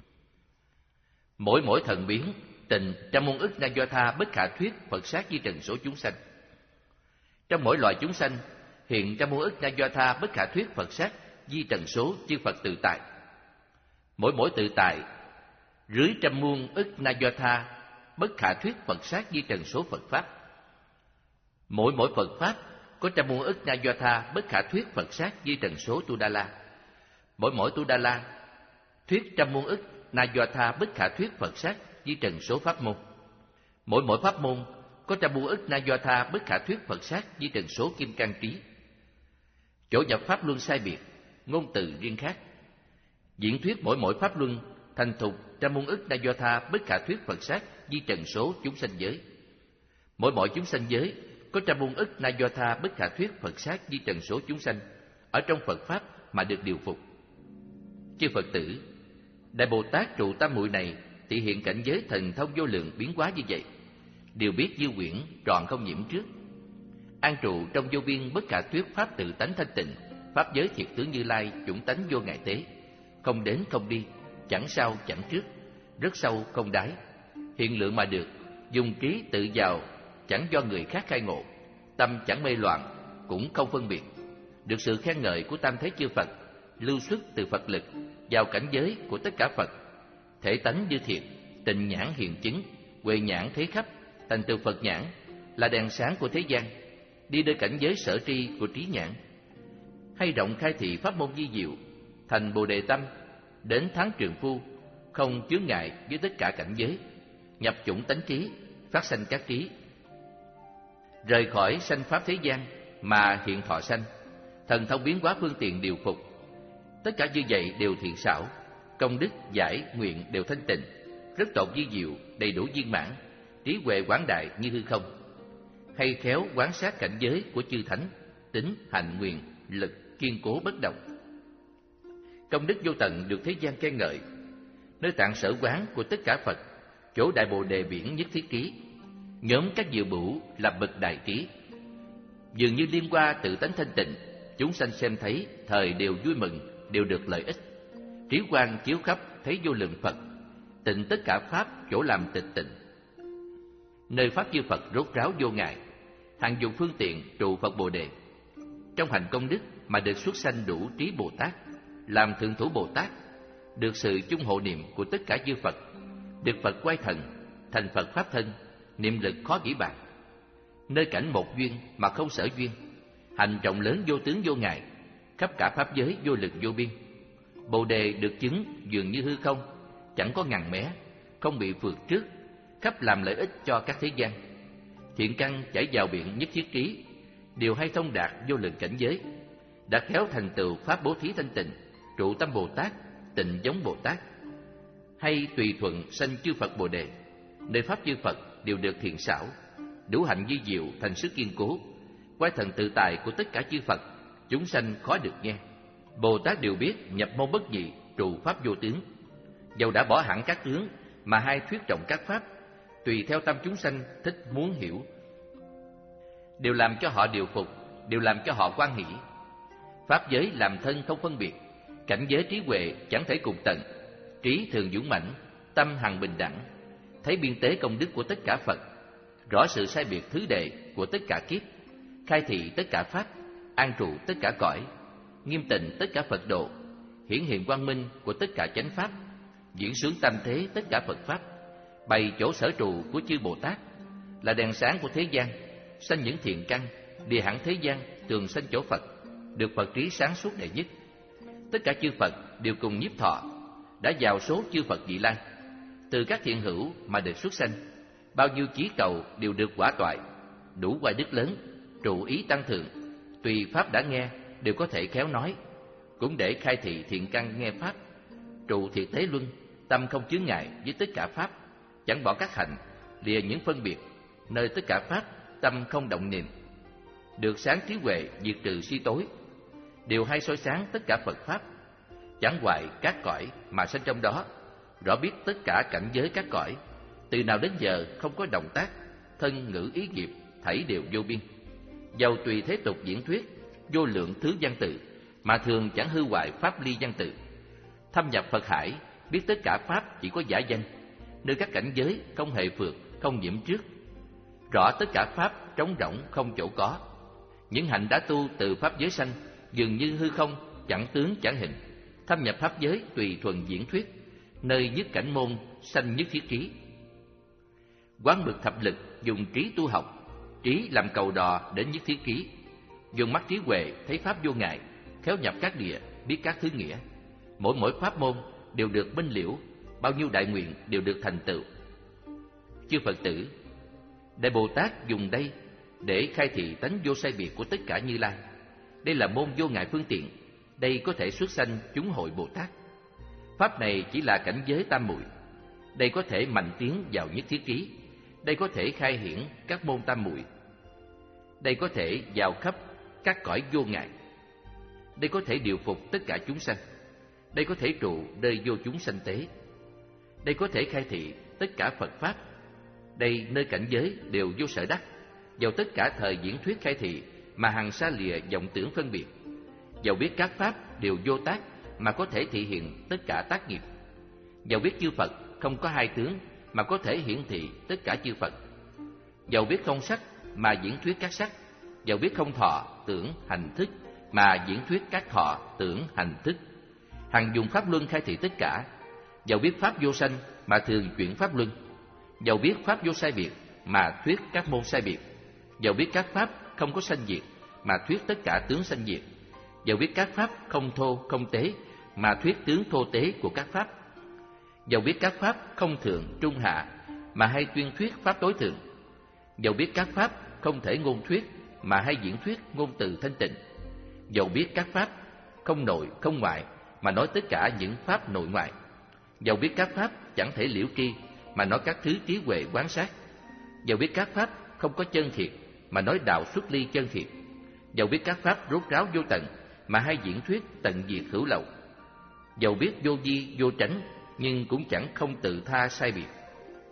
Mỗi mỗi thần biến tình trăm muôn ức na do tha bất khả thuyết Phật sát di trần số chúng sanh. Trong mỗi loại chúng sanh hiện trăm muôn ức na do tha bất khả thuyết Phật sát di trần số chư Phật tự tại. Mỗi mỗi tự tại rưới trăm muôn ức na do tha bất khả thuyết Phật sát di trần số Phật pháp. Mỗi mỗi Phật pháp có trăm muôn ức na do tha bất khả thuyết Phật sát di trần số Tu Đa La. Mỗi mỗi Tu Đa La thuyết trăm muôn ức na do tha bất khả thuyết Phật sát di trần số pháp môn. Mỗi mỗi pháp môn có trăm muôn ức na do tha bất khả thuyết Phật sát di trần số kim cang trí. Chỗ nhập pháp luân sai biệt, ngôn từ riêng khác. Diễn thuyết mỗi mỗi pháp luân thành thục trăm muôn ức na do tha bất khả thuyết Phật sát di trần số chúng sanh giới. Mỗi mỗi chúng sanh giới có trăm muôn ức na do tha bất khả thuyết Phật sát di trần số chúng sanh ở trong Phật pháp mà được điều phục. Chư Phật tử, Đại Bồ Tát trụ tam muội này thị hiện cảnh giới thần thông vô lượng biến hóa như vậy, đều biết như quyển trọn không nhiễm trước, an trụ trong vô biên bất khả thuyết pháp tự tánh thanh tịnh, pháp giới thiệt tướng Như Lai chủng tánh vô ngại tế, không đến không đi, chẳng sau chẳng trước, rất sâu không đáy, hiện lượng mà được, dùng trí tự vào, chẳng do người khác khai ngộ, tâm chẳng mê loạn, cũng không phân biệt, được sự khen ngợi của tam thế chư Phật, lưu xuất từ Phật lực vào cảnh giới của tất cả Phật, thể tánh như thiệt, tình nhãn hiện chứng, huệ nhãn thấy khắp, thành tựu Phật nhãn là đèn sáng của thế gian, đi đến cảnh giới sở tri của trí nhãn, hay rộng khai thị pháp môn vi diệu, thành Bồ Đề tâm, đến thắng trường phu, không chướng ngại với tất cả cảnh giới, nhập chủng tánh trí, phát sanh các trí, rời khỏi sanh pháp thế gian mà hiện thọ sanh, thần thông biến hóa phương tiện điều phục. Tất cả như vậy đều thiện xảo, công đức giải nguyện đều thanh tịnh, rất tột vi diệu, đầy đủ viên mãn, trí huệ quảng đại như hư không, hay khéo quán sát cảnh giới của chư thánh, tính hành nguyện lực kiên cố bất động. Công đức vô tận được thế gian khen ngợi, nơi tạng sở quán của tất cả Phật chỗ Đại Bồ Đề Viễn Nhất Thiết Ký, nhóm các diệu bửu là bậc đại trí. Dường như đêm qua tự tánh thanh tịnh, chúng sanh xem thấy thời đều vui mừng, đều được lợi ích. Trí quang chiếu khắp thấy vô lượng Phật, tịnh tất cả pháp chỗ làm tịch tịnh. Nơi pháp chư Phật rốt ráo vô ngại, hàng dùng phương tiện trụ Phật Bồ Đề. Trong hành công đức mà được xuất sanh đủ trí Bồ Tát, làm thượng thủ Bồ Tát, được sự chung hộ niệm của tất cả chư Phật, được Phật quay thần, thành Phật pháp thân, niệm lực khó nghĩ bàn. Nơi cảnh một duyên mà không sở duyên, hành trọng lớn vô tướng vô ngại, khắp cả pháp giới vô lực vô biên. Bồ Đề được chứng dường như hư không, chẳng có ngằn mé, không bị phượt trước, khắp làm lợi ích cho các thế gian. Thiện căn chảy vào biển nhất thiết trí, điều hay thông đạt vô lượng cảnh giới, đã khéo thành tựu pháp bố thí thanh tịnh, trụ tâm Bồ Tát, tịnh giống Bồ Tát. Hay tùy thuận sanh chư Phật Bồ Đề, nơi pháp chư Phật đều được thiện xảo, đủ hạnh di diệu thành sức kiên cố. Quái thần tự tài của tất cả chư Phật, chúng sanh khó được nghe. Bồ Tát đều biết nhập môn bất nhị, trụ pháp vô tướng. Dầu đã bỏ hẳn các tướng mà hay thuyết trọng các pháp, tùy theo tâm chúng sanh thích muốn hiểu, đều làm cho họ điều phục, đều làm cho họ quan hỷ. Pháp giới làm thân không phân biệt, cảnh giới trí huệ chẳng thể cùng tận. Trí thường dũng mãnh, tâm hằng bình đẳng, thấy biên tế công đức của tất cả Phật, rõ sự sai biệt thứ đệ của tất cả kiếp, khai thị tất cả pháp, an trụ tất cả cõi, nghiêm tịnh tất cả Phật độ, hiển hiện quang minh của tất cả chánh pháp, diễn xướng tam thế tất cả Phật pháp, bày chỗ sở trụ của chư Bồ Tát, là đèn sáng của thế gian, sanh những thiện căn, địa hẳn thế gian, tường sanh chỗ Phật, được Phật trí sáng suốt đệ nhất. Tất cả chư Phật đều cùng nhiếp thọ, đã vào số chư Phật vị lai. Từ các thiện hữu mà được xuất sanh, bao nhiêu chí cầu đều được quả toại, đủ oai đức lớn, trụ ý tăng thượng, tùy pháp đã nghe đều có thể khéo nói, cũng để khai thị thiện căn nghe pháp, trụ thiệt thế luân, tâm không chướng ngại với tất cả pháp, chẳng bỏ các hạnh, lìa những phân biệt, nơi tất cả pháp tâm không động niệm, được sáng trí huệ diệt trừ si tối, đều hay soi sáng tất cả Phật pháp, chẳng hoại các cõi mà sanh trong đó, rõ biết tất cả cảnh giới các cõi, từ nào đến giờ không có động tác, thân ngữ ý nghiệp thảy đều vô biên. Dầu tùy thế tục diễn thuyết vô lượng thứ văn tự, mà thường chẳng hư hoại pháp ly văn tự. Thâm nhập Phật hải, biết tất cả pháp chỉ có giả danh, nơi các cảnh giới không hề phượt, không nhiễm trước, rõ tất cả pháp trống rỗng không chỗ có. Những hạnh đã tu từ pháp giới sanh, dường như hư không, chẳng tướng chẳng hình. Thâm nhập pháp giới tùy thuần diễn thuyết, nơi nhất cảnh môn sanh nhất thiết trí. Quán bực thập lực dùng trí tu học, trí làm cầu đò đến nhất thiết trí. Dùng mắt trí huệ thấy pháp vô ngại, khéo nhập các địa, biết các thứ nghĩa. Mỗi mỗi pháp môn đều được minh liễu, bao nhiêu đại nguyện đều được thành tựu. Chư Phật tử, Đại Bồ Tát dùng đây để khai thị tánh vô sai biệt của tất cả Như Lai. Đây là môn vô ngại phương tiện, đây có thể xuất sanh chúng hội Bồ Tát. Pháp này chỉ là cảnh giới tam muội, đây có thể mạnh tiến vào nhất thiết trí, đây có thể khai hiển các môn tam muội, đây có thể vào khắp các cõi vô ngại, đây có thể điều phục tất cả chúng sanh, đây có thể trụ nơi vô chúng sanh tế, đây có thể khai thị tất cả Phật pháp, đây nơi cảnh giới đều vô sở đắc, vào tất cả thời diễn thuyết khai thị mà hằng xa lìa vọng tưởng phân biệt, dầu biết các pháp đều vô tác mà có thể thị hiện tất cả tác nghiệp, dầu biết chư Phật không có hai tướng mà có thể hiển thị tất cả chư Phật, dầu biết không sắc mà diễn thuyết các sắc, dầu biết không thọ tưởng hành thức mà diễn thuyết các thọ tưởng hành thức, hằng dùng pháp luân khai thị tất cả, dầu biết pháp vô sanh mà thường chuyển pháp luân, dầu biết pháp vô sai biệt mà thuyết các môn sai biệt, dầu biết các pháp không có sanh diệt mà thuyết tất cả tướng sanh diệt, dầu biết các pháp không thô không tế mà thuyết tướng thô tế của các pháp, dầu biết các pháp không thượng trung hạ mà hay tuyên thuyết pháp tối thượng, dầu biết các pháp không thể ngôn thuyết mà hay diễn thuyết ngôn từ thanh tịnh, dầu biết các pháp không nội không ngoại mà nói tất cả những pháp nội ngoại, dầu biết các pháp chẳng thể liễu tri mà nói các thứ trí huệ quán sát, dầu biết các pháp không có chân thiệt mà nói đạo xuất ly chân thiệt, dầu biết các pháp rốt ráo vô tận mà hay diễn thuyết tận diệt hữu lậu, dầu biết vô vi vô tránh nhưng cũng chẳng không tự tha sai biệt,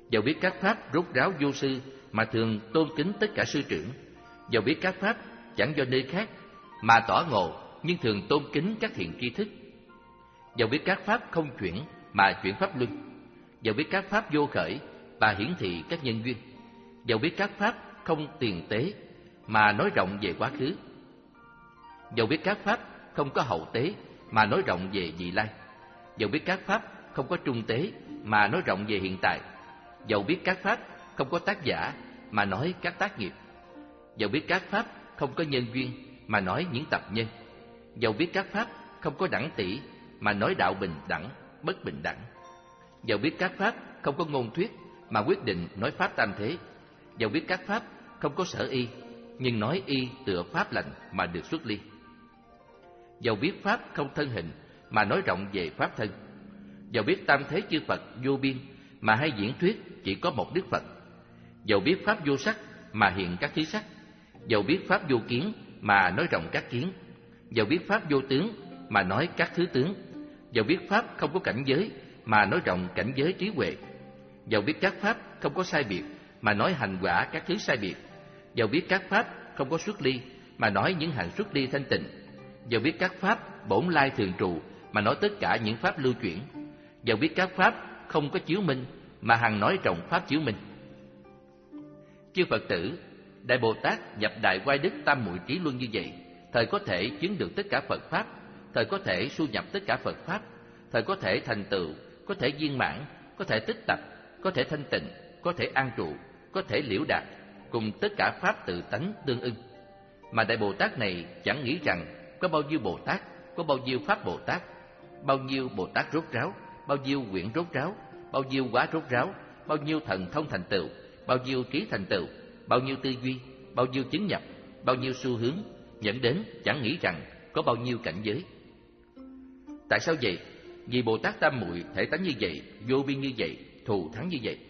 Dầu biết các pháp rốt ráo vô sư mà thường tôn kính tất cả sư trưởng. Dầu biết các pháp chẳng do nơi khác mà tỏ ngộ nhưng thường tôn kính các thiện tri thức. Dầu biết các pháp không chuyển mà chuyển pháp luân. Dầu biết các pháp vô khởi và hiển thị các nhân duyên. Dầu biết các pháp không tiền tế mà nói rộng về quá khứ. Dầu biết các pháp không có hậu tế mà nói rộng về vị lai. Dầu biết các pháp không có trung tế mà nói rộng về hiện tại. Dầu biết các pháp không có tác giả mà nói các tác nghiệp. Dầu biết các pháp không có nhân duyên mà nói những tập nhân. Dầu biết các pháp không có đẳng tỷ mà nói đạo bình đẳng, bất bình đẳng. Dầu biết các pháp không có ngôn thuyết mà quyết định nói pháp tam thế. Dầu biết các pháp không có sở y nhưng nói y tựa pháp lành mà được xuất ly. Dầu biết pháp không thân hình mà nói rộng về pháp thân. Dầu biết tam thế chư Phật vô biên mà hay diễn thuyết chỉ có một Đức Phật. Dầu biết pháp vô sắc mà hiện các thứ sắc. Dầu biết pháp vô kiến mà nói rộng các kiến. Dầu biết pháp vô tướng mà nói các thứ tướng. Dầu biết pháp không có cảnh giới mà nói rộng cảnh giới trí huệ. Dầu biết các pháp không có sai biệt mà nói hành quả các thứ sai biệt. Dầu biết các pháp không có xuất ly mà nói những hạnh xuất ly thanh tịnh. Dầu biết các pháp bổn lai thường trụ mà nói tất cả những pháp lưu chuyển. Dầu biết các pháp không có chiếu minh mà hằng nói rộng pháp chiếu minh. Chư Phật tử, Đại Bồ Tát nhập Đại Oai Đức Tam Muội Trí Luân như vậy, thời có thể chứng được tất cả Phật pháp, thời có thể su nhập tất cả Phật pháp, thời có thể thành tựu, có thể viên mãn, có thể tích tập, có thể thanh tịnh, có thể an trụ, có thể liễu đạt, cùng tất cả pháp tự tánh tương ưng. Mà Đại Bồ Tát này chẳng nghĩ rằng có bao nhiêu Bồ Tát, có bao nhiêu Pháp Bồ Tát, bao nhiêu Bồ Tát rốt ráo, bao nhiêu quyển rốt ráo, bao nhiêu quá rốt ráo, bao nhiêu thần thông thành tựu, bao nhiêu trí thành tựu, bao nhiêu tư duy, bao nhiêu chứng nhập, bao nhiêu xu hướng, dẫn đến chẳng nghĩ rằng có bao nhiêu cảnh giới. Tại sao vậy? Vì Bồ Tát Tam Muội thể tánh như vậy, vô biên như vậy, thù thắng như vậy.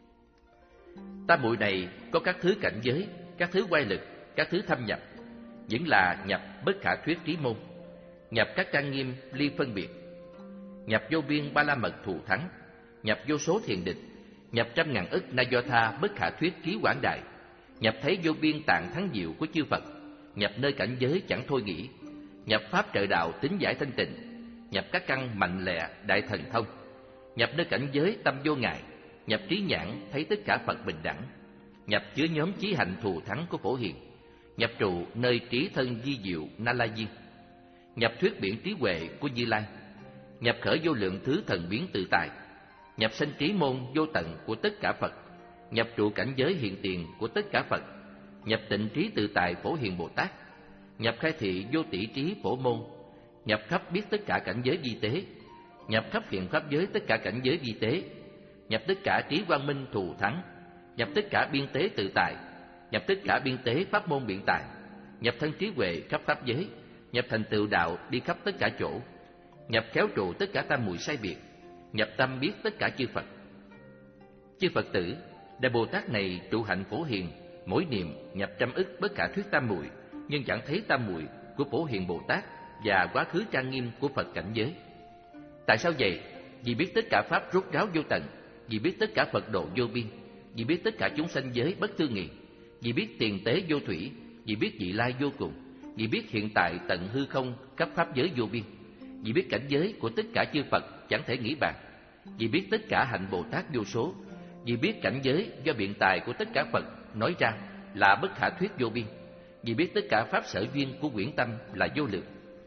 Tam muội này có các thứ cảnh giới, các thứ quay lực, các thứ thâm nhập, vẫn là nhập bất khả thuyết trí môn, nhập các trang nghiêm ly phân biệt, nhập vô biên ba la mật thù thắng, nhập vô số thiền định, nhập trăm ngàn ức na do tha bất khả thuyết trí quảng đại, nhập thấy vô biên tạng thắng diệu của chư Phật, nhập nơi cảnh giới chẳng thôi nghĩ, nhập pháp trợ đạo tính giải thanh tịnh, nhập các căn mạnh lẹ đại thần thông, nhập nơi cảnh giới tâm vô ngại, nhập trí nhãn thấy tất cả Phật bình đẳng, nhập chứa nhóm chí hạnh thù thắng của Phổ Hiền, nhập trụ nơi trí thân di diệu Na La Diên, nhập thuyết biển trí huệ của Như Lai, nhập khởi vô lượng thứ thần biến tự tại, nhập sanh trí môn vô tận của tất cả Phật, nhập trụ cảnh giới hiện tiền của tất cả Phật, nhập tịnh trí tự tại Phổ Hiền Bồ Tát, nhập khai thị vô tỷ trí Phổ Môn, nhập khắp biết tất cả cảnh giới vi tế, nhập khắp hiện pháp giới tất cả cảnh giới vi tế, nhập tất cả trí quang minh thù thắng, nhập tất cả biên tế tự tại, nhập tất cả biên tế pháp môn biện tài, nhập thân trí huệ khắp pháp giới, nhập thành tựu đạo đi khắp tất cả chỗ, nhập khéo trụ tất cả tam muội sai biệt, nhập tâm biết tất cả chư Phật. Chư Phật tử, Đại Bồ Tát này trụ hạnh Phổ Hiền, mỗi niệm nhập trăm ức bất khả thuyết tam muội, nhưng chẳng thấy tam muội của Phổ Hiền Bồ Tát và quá khứ trang nghiêm của Phật cảnh giới. Tại sao vậy? Vì biết tất cả pháp rốt ráo vô tận, vì biết tất cả Phật độ vô biên, vì biết tất cả chúng sanh giới bất tư nghị, vì biết tiền tế vô thủy, vì biết vị lai vô cùng, vì biết hiện tại tận hư không khắp pháp giới vô biên, vì biết cảnh giới của tất cả chư Phật chẳng thể nghĩ bàn, vì biết tất cả hạnh Bồ Tát vô số, vì biết cảnh giới do biện tài của tất cả Phật nói ra là bất khả thuyết vô biên, vì biết tất cả pháp sở duyên của quyển tâm là vô lượng.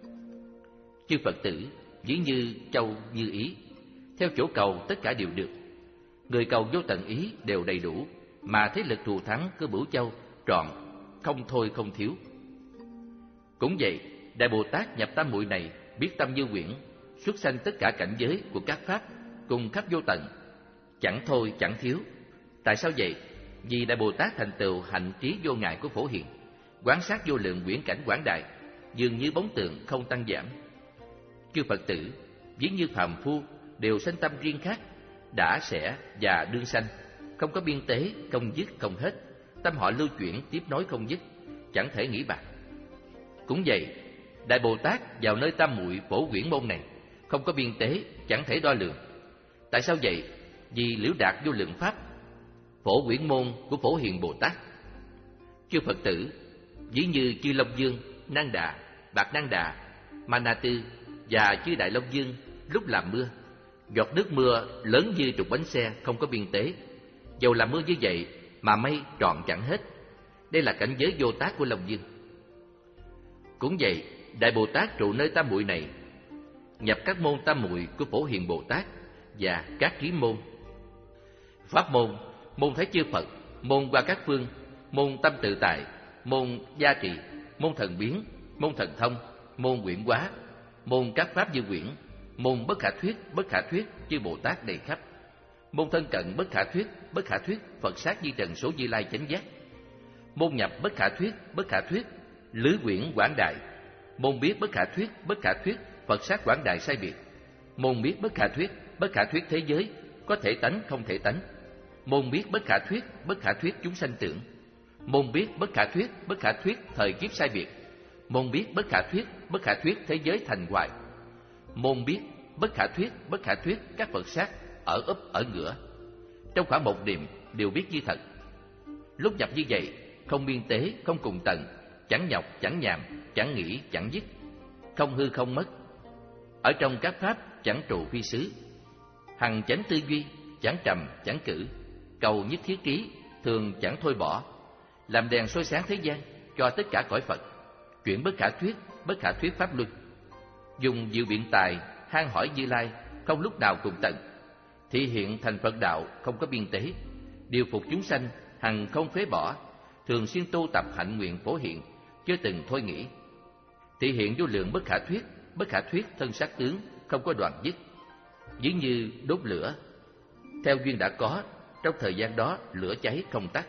Chư Phật tử ví như châu như ý, theo chỗ cầu tất cả đều được. Người cầu vô tận ý đều đầy đủ, mà thế lực thù thắng của Bửu Châu trọn, không thôi không thiếu. Cũng vậy, Đại Bồ Tát nhập tam muội này biết tâm như quyển, xuất sanh tất cả cảnh giới của các pháp cùng khắp vô tận, chẳng thôi chẳng thiếu. Tại sao vậy? Vì Đại Bồ Tát thành tựu hạnh trí vô ngại của Phổ Hiền, quán sát vô lượng quyển cảnh quảng đại, dường như bóng tượng không tăng giảm. Chư Phật tử ví như phàm phu đều sanh tâm riêng khác, đã sẽ và đương sanh, không có biên tế, không dứt không hết, tâm họ lưu chuyển tiếp nối không dứt, chẳng thể nghĩ bạc. Cũng vậy, Đại Bồ Tát vào nơi tam muội Phổ quyển môn này, không có biên tế, chẳng thể đo lường. Tại sao vậy? Vì liễu đạt vô lượng pháp, Phổ Quyển Môn của Phổ Hiền Bồ Tát. Chư Phật tử, ví như chư Long Dương, Năng Đà, Bạc Năng Đà, Ma Na Tư và chư Đại Long Dương lúc làm mưa, giọt nước mưa lớn như trục bánh xe không có biên tế. Dầu là mưa như vậy mà mây trọn chẳng hết. Đây là cảnh giới vô tác của Long Dương. Cũng vậy, Đại Bồ Tát trụ nơi tam muội này, nhập các môn tam muội của Phổ Hiền Bồ Tát và các trí môn. Pháp môn, môn Thấy Chư Phật, môn Qua Các Phương, môn Tâm Tự Tại, môn Gia Trì, môn Thần Biến, môn Thần Thông, môn Quyển Hóa, môn Các Pháp Như Quyển, môn Bất Khả Thuyết, Bất Khả Thuyết chư Bồ Tát đầy khắp, môn Thân Cận Bất Khả Thuyết, Bất Khả Thuyết Phật Sát Di Trần Số Như Lai Chánh Giác, môn Nhập Bất Khả Thuyết, Bất Khả Thuyết Lứ Quyển Quảng Đại, môn Biết Bất Khả Thuyết, Bất Khả Thuyết Phật Sát Quảng Đại sai biệt, môn Biết Bất Khả Thuyết, Bất Khả Thuyết thế giới có thể tánh không thể tánh, môn Biết Bất Khả Thuyết, Bất Khả Thuyết chúng sanh tưởng, môn Biết Bất Khả Thuyết, Bất Khả Thuyết thời kiếp sai biệt, môn Biết Bất Khả Thuyết, Bất Khả Thuyết thế giới thành hoại, môn Biết Bất Khả Thuyết, Bất Khả Thuyết các Phật sát ở ấp ở ngửa. Trong khoảng một niệm đều biết như thật. Lúc nhập như vậy, không biên tế, không cùng tận, chẳng nhọc, chẳng nhàm, chẳng nghĩ, chẳng dứt, không hư không mất. Ở trong các pháp chẳng trụ phi xứ, hằng chánh tư duy, chẳng trầm, chẳng cử, cầu nhất thiết trí, thường chẳng thôi bỏ, làm đèn soi sáng thế gian cho tất cả cõi Phật, chuyển bất khả thuyết, bất khả thuyết pháp luân, dùng diệu biện tài han hỏi Như Lai không lúc nào cùng tận, thị hiện thành Phật đạo không có biên tế, điều phục chúng sanh hằng không phế bỏ, thường xuyên tu tập hạnh nguyện phổ hiện, chưa từng thôi nghĩ, thị hiện vô lượng bất khả thuyết, bất khả thuyết thân sắc tướng không có đoạn dứt, ví như đốt lửa, theo duyên đã có, trong thời gian đó lửa cháy không tắt.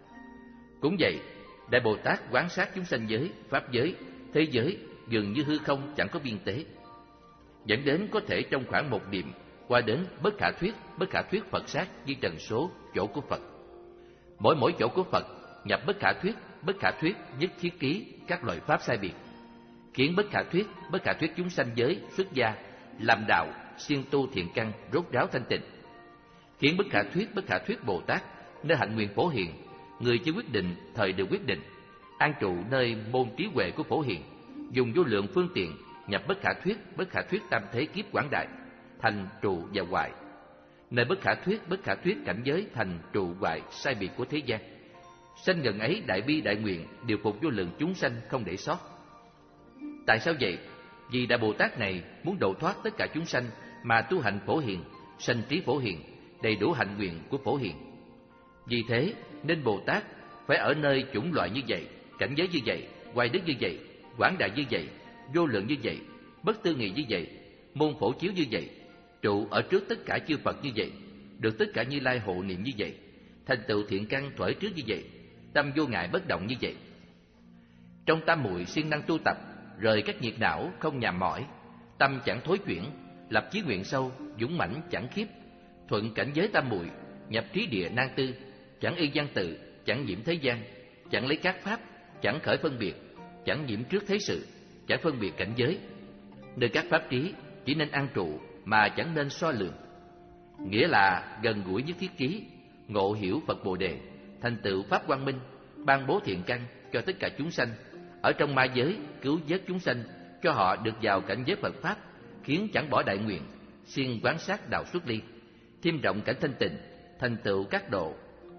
Cũng vậy, Đại Bồ Tát quán sát chúng sanh giới, pháp giới, thế giới dường như hư không chẳng có biên tế, dẫn đến có thể trong khoảng một niệm qua đến bất khả thuyết, bất khả thuyết Phật sát như trần số chỗ của Phật. Mỗi mỗi chỗ của Phật nhập bất khả thuyết, bất khả thuyết nhất thiết ký các loại pháp sai biệt, khiến bất khả thuyết, bất khả thuyết chúng sanh giới xuất gia làm đạo, siêng tu thiện căn rốt ráo thanh tịnh, khiến bất khả thuyết, bất khả thuyết Bồ Tát nơi hạnh nguyện phổ hiền, người chưa quyết định thời đều quyết định, an trụ nơi môn trí huệ của phổ hiền, dùng vô lượng phương tiện nhập bất khả thuyết, bất khả thuyết tam thế kiếp quảng đại, thành trụ và hoại. Nơi bất khả thuyết, bất khả thuyết cảnh giới thành trụ hoại sai biệt của thế gian, sanh gần ấy đại bi đại nguyện điều phục vô lượng chúng sanh không để sót. Tại sao vậy? Vì Đại Bồ Tát này muốn độ thoát tất cả chúng sanh mà tu hành phổ hiền, sanh trí phổ hiền, đầy đủ hạnh nguyện của phổ hiền. Vì thế nên Bồ Tát phải ở nơi chủng loại như vậy, cảnh giới như vậy, hoài đức như vậy, quảng đại như vậy, vô lượng như vậy, bất tư nghị như vậy, môn phổ chiếu như vậy, trụ ở trước tất cả chư Phật như vậy, được tất cả Như Lai hộ niệm như vậy, thành tựu thiện căn thuở trước như vậy, tâm vô ngại bất động như vậy. Trong tam muội siêng năng tu tập, rời các nhiệt não không nhàm mỏi, tâm chẳng thối chuyển, lập chí nguyện sâu, dũng mãnh chẳng khiếp, thuận cảnh giới tam muội, nhập trí địa nan tư, chẳng y văn tự, chẳng nhiễm thế gian, chẳng lấy các pháp, chẳng khởi phân biệt, chẳng nhiễm trước thế sự, chẳng phân biệt cảnh giới. Nơi các pháp trí chỉ nên an trụ mà chẳng nên so lượng, nghĩa là gần gũi nhất thiết ký, ngộ hiểu Phật Bồ Đề, thành tựu pháp quang minh, ban bố thiện căn cho tất cả chúng sanh, ở trong ma giới cứu vớt chúng sanh, cho họ được vào cảnh giới Phật pháp, khiến chẳng bỏ đại nguyện, siêng quán sát đạo xuất ly, thêm rộng cảnh thanh tịnh, thành tựu các độ.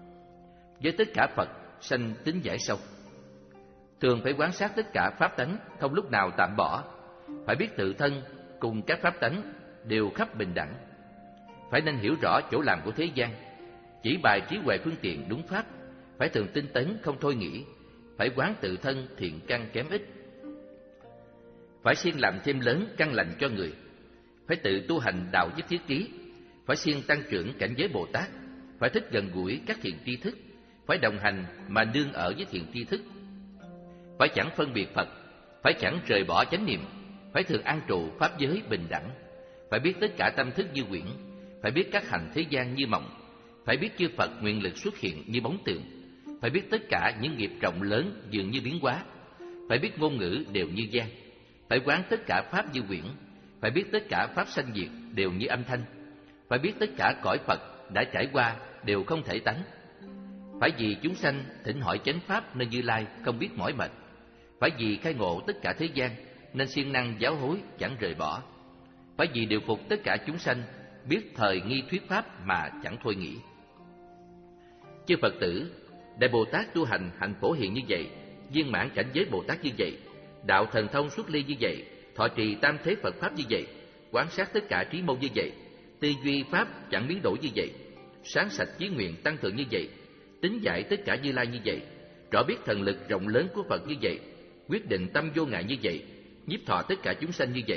Với tất cả Phật sanh tính giải sâu, thường phải quán sát tất cả pháp tánh, không lúc nào tạm bỏ, phải biết tự thân cùng các pháp tánh đều khắp bình đẳng, phải nên hiểu rõ chỗ làm của thế gian, chỉ bài trí huệ phương tiện đúng pháp, phải thường tinh tấn không thôi nghĩ, phải quán tự thân thiện căn kém ít, phải siêng làm thêm lớn căn lành cho người, phải tự tu hành đạo nhất thiết trí, phải siêng tăng trưởng cảnh giới Bồ Tát, phải thích gần gũi các thiện tri thức, phải đồng hành mà nương ở với thiện tri thức, phải chẳng phân biệt Phật, phải chẳng rời bỏ chánh niệm, phải thường an trụ pháp giới bình đẳng, phải biết tất cả tâm thức như quyển, phải biết các hành thế gian như mộng, phải biết chư Phật nguyện lực xuất hiện như bóng tượng, phải biết tất cả những nghiệp rộng lớn dường như biến hóa, phải biết ngôn ngữ đều như gian, phải quán tất cả pháp như quyển, phải biết tất cả pháp sanh diệt đều như âm thanh, phải biết tất cả cõi Phật đã trải qua đều không thể tánh, Phải vì chúng sanh thỉnh hỏi chánh pháp nên Như Lai không biết mỏi mệt. Phải vì khai ngộ tất cả thế gian nên siêng năng giáo hối chẳng rời bỏ. Phải vì điều phục tất cả chúng sanh, biết thời nghi thuyết pháp mà chẳng thôi nghĩ. Chư Phật tử, Đại Bồ Tát tu hành hạnh Phổ Hiền như vậy, viên mãn cảnh giới Bồ Tát như vậy, đạo thần thông xuất ly như vậy, thọ trì tam thế Phật pháp như vậy, quán sát tất cả trí môn như vậy, tư duy pháp chẳng biến đổi như vậy, sáng sạch chí nguyện tăng thượng như vậy, tính giải tất cả Như Lai như vậy, rõ biết thần lực rộng lớn của Phật như vậy, quyết định tâm vô ngại như vậy, nhiếp thọ tất cả chúng sanh như vậy.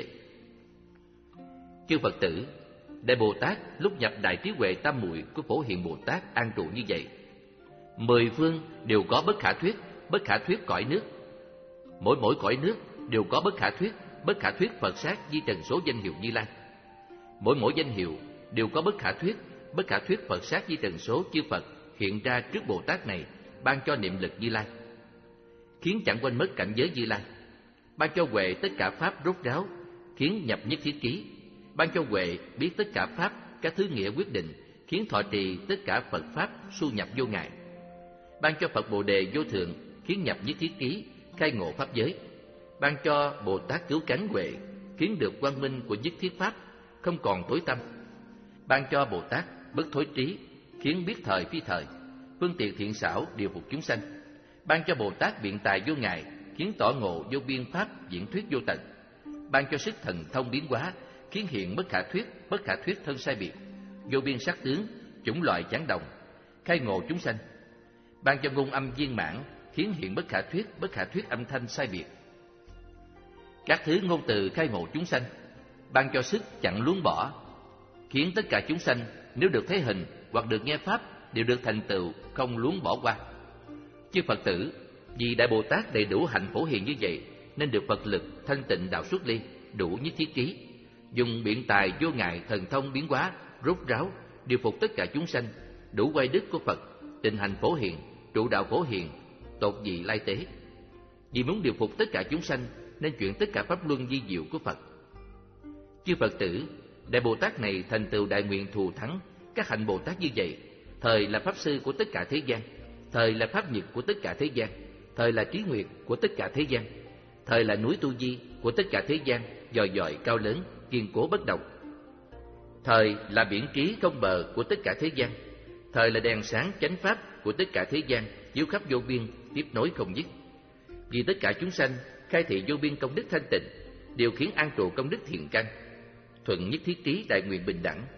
Chư Phật tử, Đại Bồ Tát lúc nhập đại trí huệ tam muội của Phổ Hiền Bồ Tát an trụ như vậy. Mười phương đều có bất khả thuyết, bất khả thuyết cõi nước. Mỗi mỗi cõi nước đều có bất khả thuyết, bất khả thuyết Phật sát di trần số danh hiệu Như Lai. Mỗi mỗi danh hiệu đều có bất khả thuyết, bất khả thuyết Phật sát di trần số chư Phật hiện ra trước Bồ Tát này, ban cho niệm lực Như Lai, khiến chẳng quên mất cảnh giới Như Lai, ban cho huệ tất cả pháp rốt ráo, khiến nhập nhất thiết ký, ban cho huệ biết tất cả pháp các thứ nghĩa quyết định, khiến thọ trì tất cả Phật pháp su nhập vô ngại, ban cho Phật Bồ đề vô thượng, khiến nhập nhất thiết ký, khai ngộ pháp giới, ban cho Bồ Tát cứu cánh huệ, khiến được quang minh của nhất thiết pháp, không còn tối tăm, ban cho Bồ Tát bất thối trí, khiến biết thời phi thời, phương tiện thiện xảo điều phục chúng sanh, ban cho Bồ Tát biện tài vô ngại, khiến tỏ ngộ vô biên pháp diễn thuyết vô tận, ban cho sức thần thông biến hóa, khiến hiện bất khả thuyết, bất khả thuyết thân sai biệt, vô biên sắc tướng, chủng loại chẳng đồng, khai ngộ chúng sanh, ban cho ngôn âm viên mãn, khiến hiện bất khả thuyết, bất khả thuyết âm thanh sai biệt, các thứ ngôn từ khai ngộ chúng sanh, ban cho sức chẳng luống bỏ, khiến tất cả chúng sanh nếu được thấy hình hoặc được nghe pháp đều được thành tựu, không luống bỏ qua. Chư Phật tử, vì Đại Bồ Tát đầy đủ hạnh Phổ Hiền như vậy, nên được Phật lực thanh tịnh đạo xuất ly, đủ nhất thiết ký, dùng biện tài vô ngại thần thông biến hóa, rốt ráo, điều phục tất cả chúng sanh, đủ quay đức của Phật, tình hành Phổ Hiền, trụ đạo Phổ Hiền, tột dị lai tế. Vì muốn điều phục tất cả chúng sanh, nên chuyển tất cả pháp luân di diệu của Phật. Chư Phật tử, Đại Bồ Tát này thành tựu đại nguyện thù thắng các hạnh Bồ Tát như vậy, thời là pháp sư của tất cả thế gian, thời là pháp nhật của tất cả thế gian, thời là trí nguyệt của tất cả thế gian, thời là núi tu di của tất cả thế gian, dòi dòi cao lớn, kiên cố bất động, thời là biển trí không bờ của tất cả thế gian, thời là đèn sáng chánh pháp của tất cả thế gian, chiếu khắp vô biên, tiếp nối không dứt. Vì tất cả chúng sanh khai thị vô biên công đức thanh tịnh, điều khiển an trụ công đức thiện căn, thuận nhất thiết trí đại nguyện bình đẳng.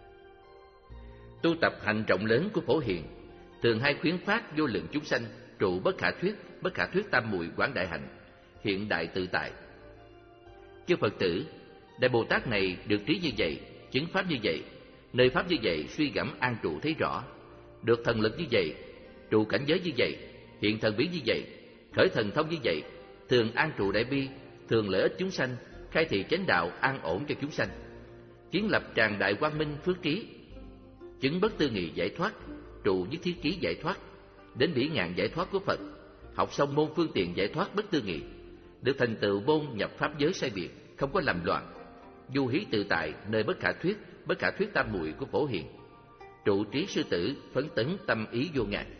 Tu tập hành rộng lớn của Phổ Hiền, thường hay khuyến phát vô lượng chúng sanh trụ bất khả thuyết, bất khả thuyết tam muội quảng đại hạnh, hiện đại tự tại. Chư Phật tử, Đại Bồ Tát này được trí như vậy, chứng pháp như vậy, nơi pháp như vậy suy gẫm an trụ thấy rõ, được thần lực như vậy, trụ cảnh giới như vậy, hiện thần biến như vậy, khởi thần thông như vậy, thường an trụ đại bi, thường lợi ích chúng sanh, khai thị chánh đạo an ổn cho chúng sanh, kiến lập tràn đại quang minh phước trí, chứng bất tư nghị giải thoát, trụ nhất thiết trí giải thoát, đến bỉ ngạn giải thoát của Phật, học xong môn phương tiện giải thoát bất tư nghị, được thành tựu môn nhập pháp giới sai biệt, không có lầm loạn, du hí tự tại nơi bất khả thuyết, bất khả thuyết tam muội của Phổ Hiền, trụ trí sư tử, phấn tấn tâm ý vô ngại.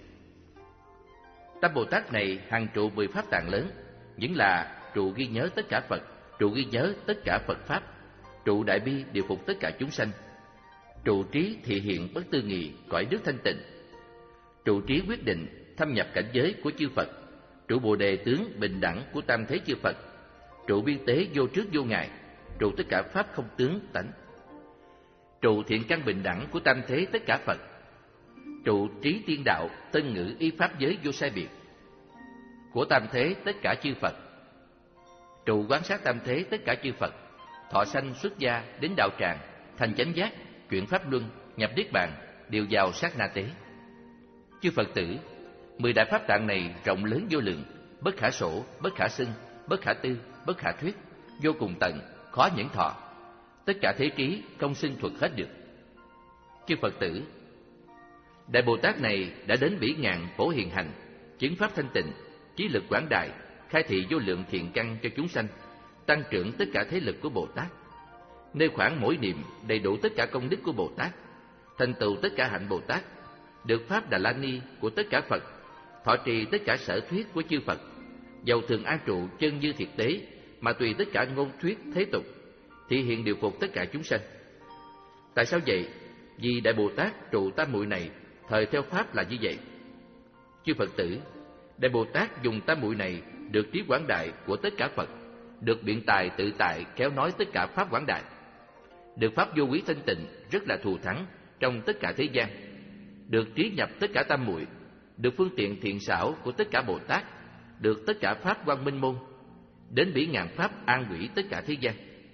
Tâm Bồ Tát này hằng trụ mười pháp tạng lớn, những là trụ ghi nhớ tất cả Phật, trụ ghi nhớ tất cả Phật pháp, trụ đại bi điều phục tất cả chúng sanh, trụ trí thị hiện bất tư nghị cõi đức thanh tịnh, trụ trí quyết định thâm nhập cảnh giới của chư Phật, trụ bồ đề tướng bình đẳng của tam thế chư Phật, trụ biên tế vô trước vô ngại, trụ tất cả pháp không tướng tánh, trụ thiện căn bình đẳng của tam thế tất cả Phật, trụ trí tiên đạo tân ngữ y pháp giới vô sai biệt của tam thế tất cả chư Phật, trụ quán sát tam thế tất cả chư Phật, thọ sanh xuất gia đến đạo tràng, thành chánh giác, chuyển pháp luân, nhập niết bàn, đều vào sát na tế. Chư Phật tử, mười đại pháp tạng này rộng lớn vô lượng, bất khả sổ, bất khả xưng, bất khả tư, bất khả thuyết, vô cùng tận, khó nhẫn thọ, tất cả thế trí không xưng thuật hết được. Chư Phật tử, Đại Bồ Tát này đã đến bỉ ngạn Phổ Hiền hành, chứng pháp thanh tịnh, trí lực quảng đại, khai thị vô lượng thiện căn cho chúng sanh, tăng trưởng tất cả thế lực của Bồ Tát, nơi khoảng mỗi niệm đầy đủ tất cả công đức của Bồ Tát, thành tựu tất cả hạnh Bồ Tát, được pháp Đà La Ni của tất cả Phật, thọ trì tất cả sở thuyết của chư Phật, dầu thường an trụ chân như thiệt tế, mà tùy tất cả ngôn thuyết thế tục, thị hiện điều phục tất cả chúng sanh. Tại sao vậy? Vì Đại Bồ Tát trụ tam muội này thời theo pháp là như vậy. Chư Phật tử, Đại Bồ Tát dùng tam muội này được trí quảng đại của tất cả Phật, được biện tài tự tại khéo nói tất cả pháp quảng đại, được pháp vô quý thanh tịnh rất là thù thắng trong tất cả thế gian, được trí nhập tất cả tam muội, được phương tiện thiện xảo của tất cả Bồ Tát, được tất cả pháp quang minh môn, đến bỉ ngàn pháp an quỷ tất cả thế gian,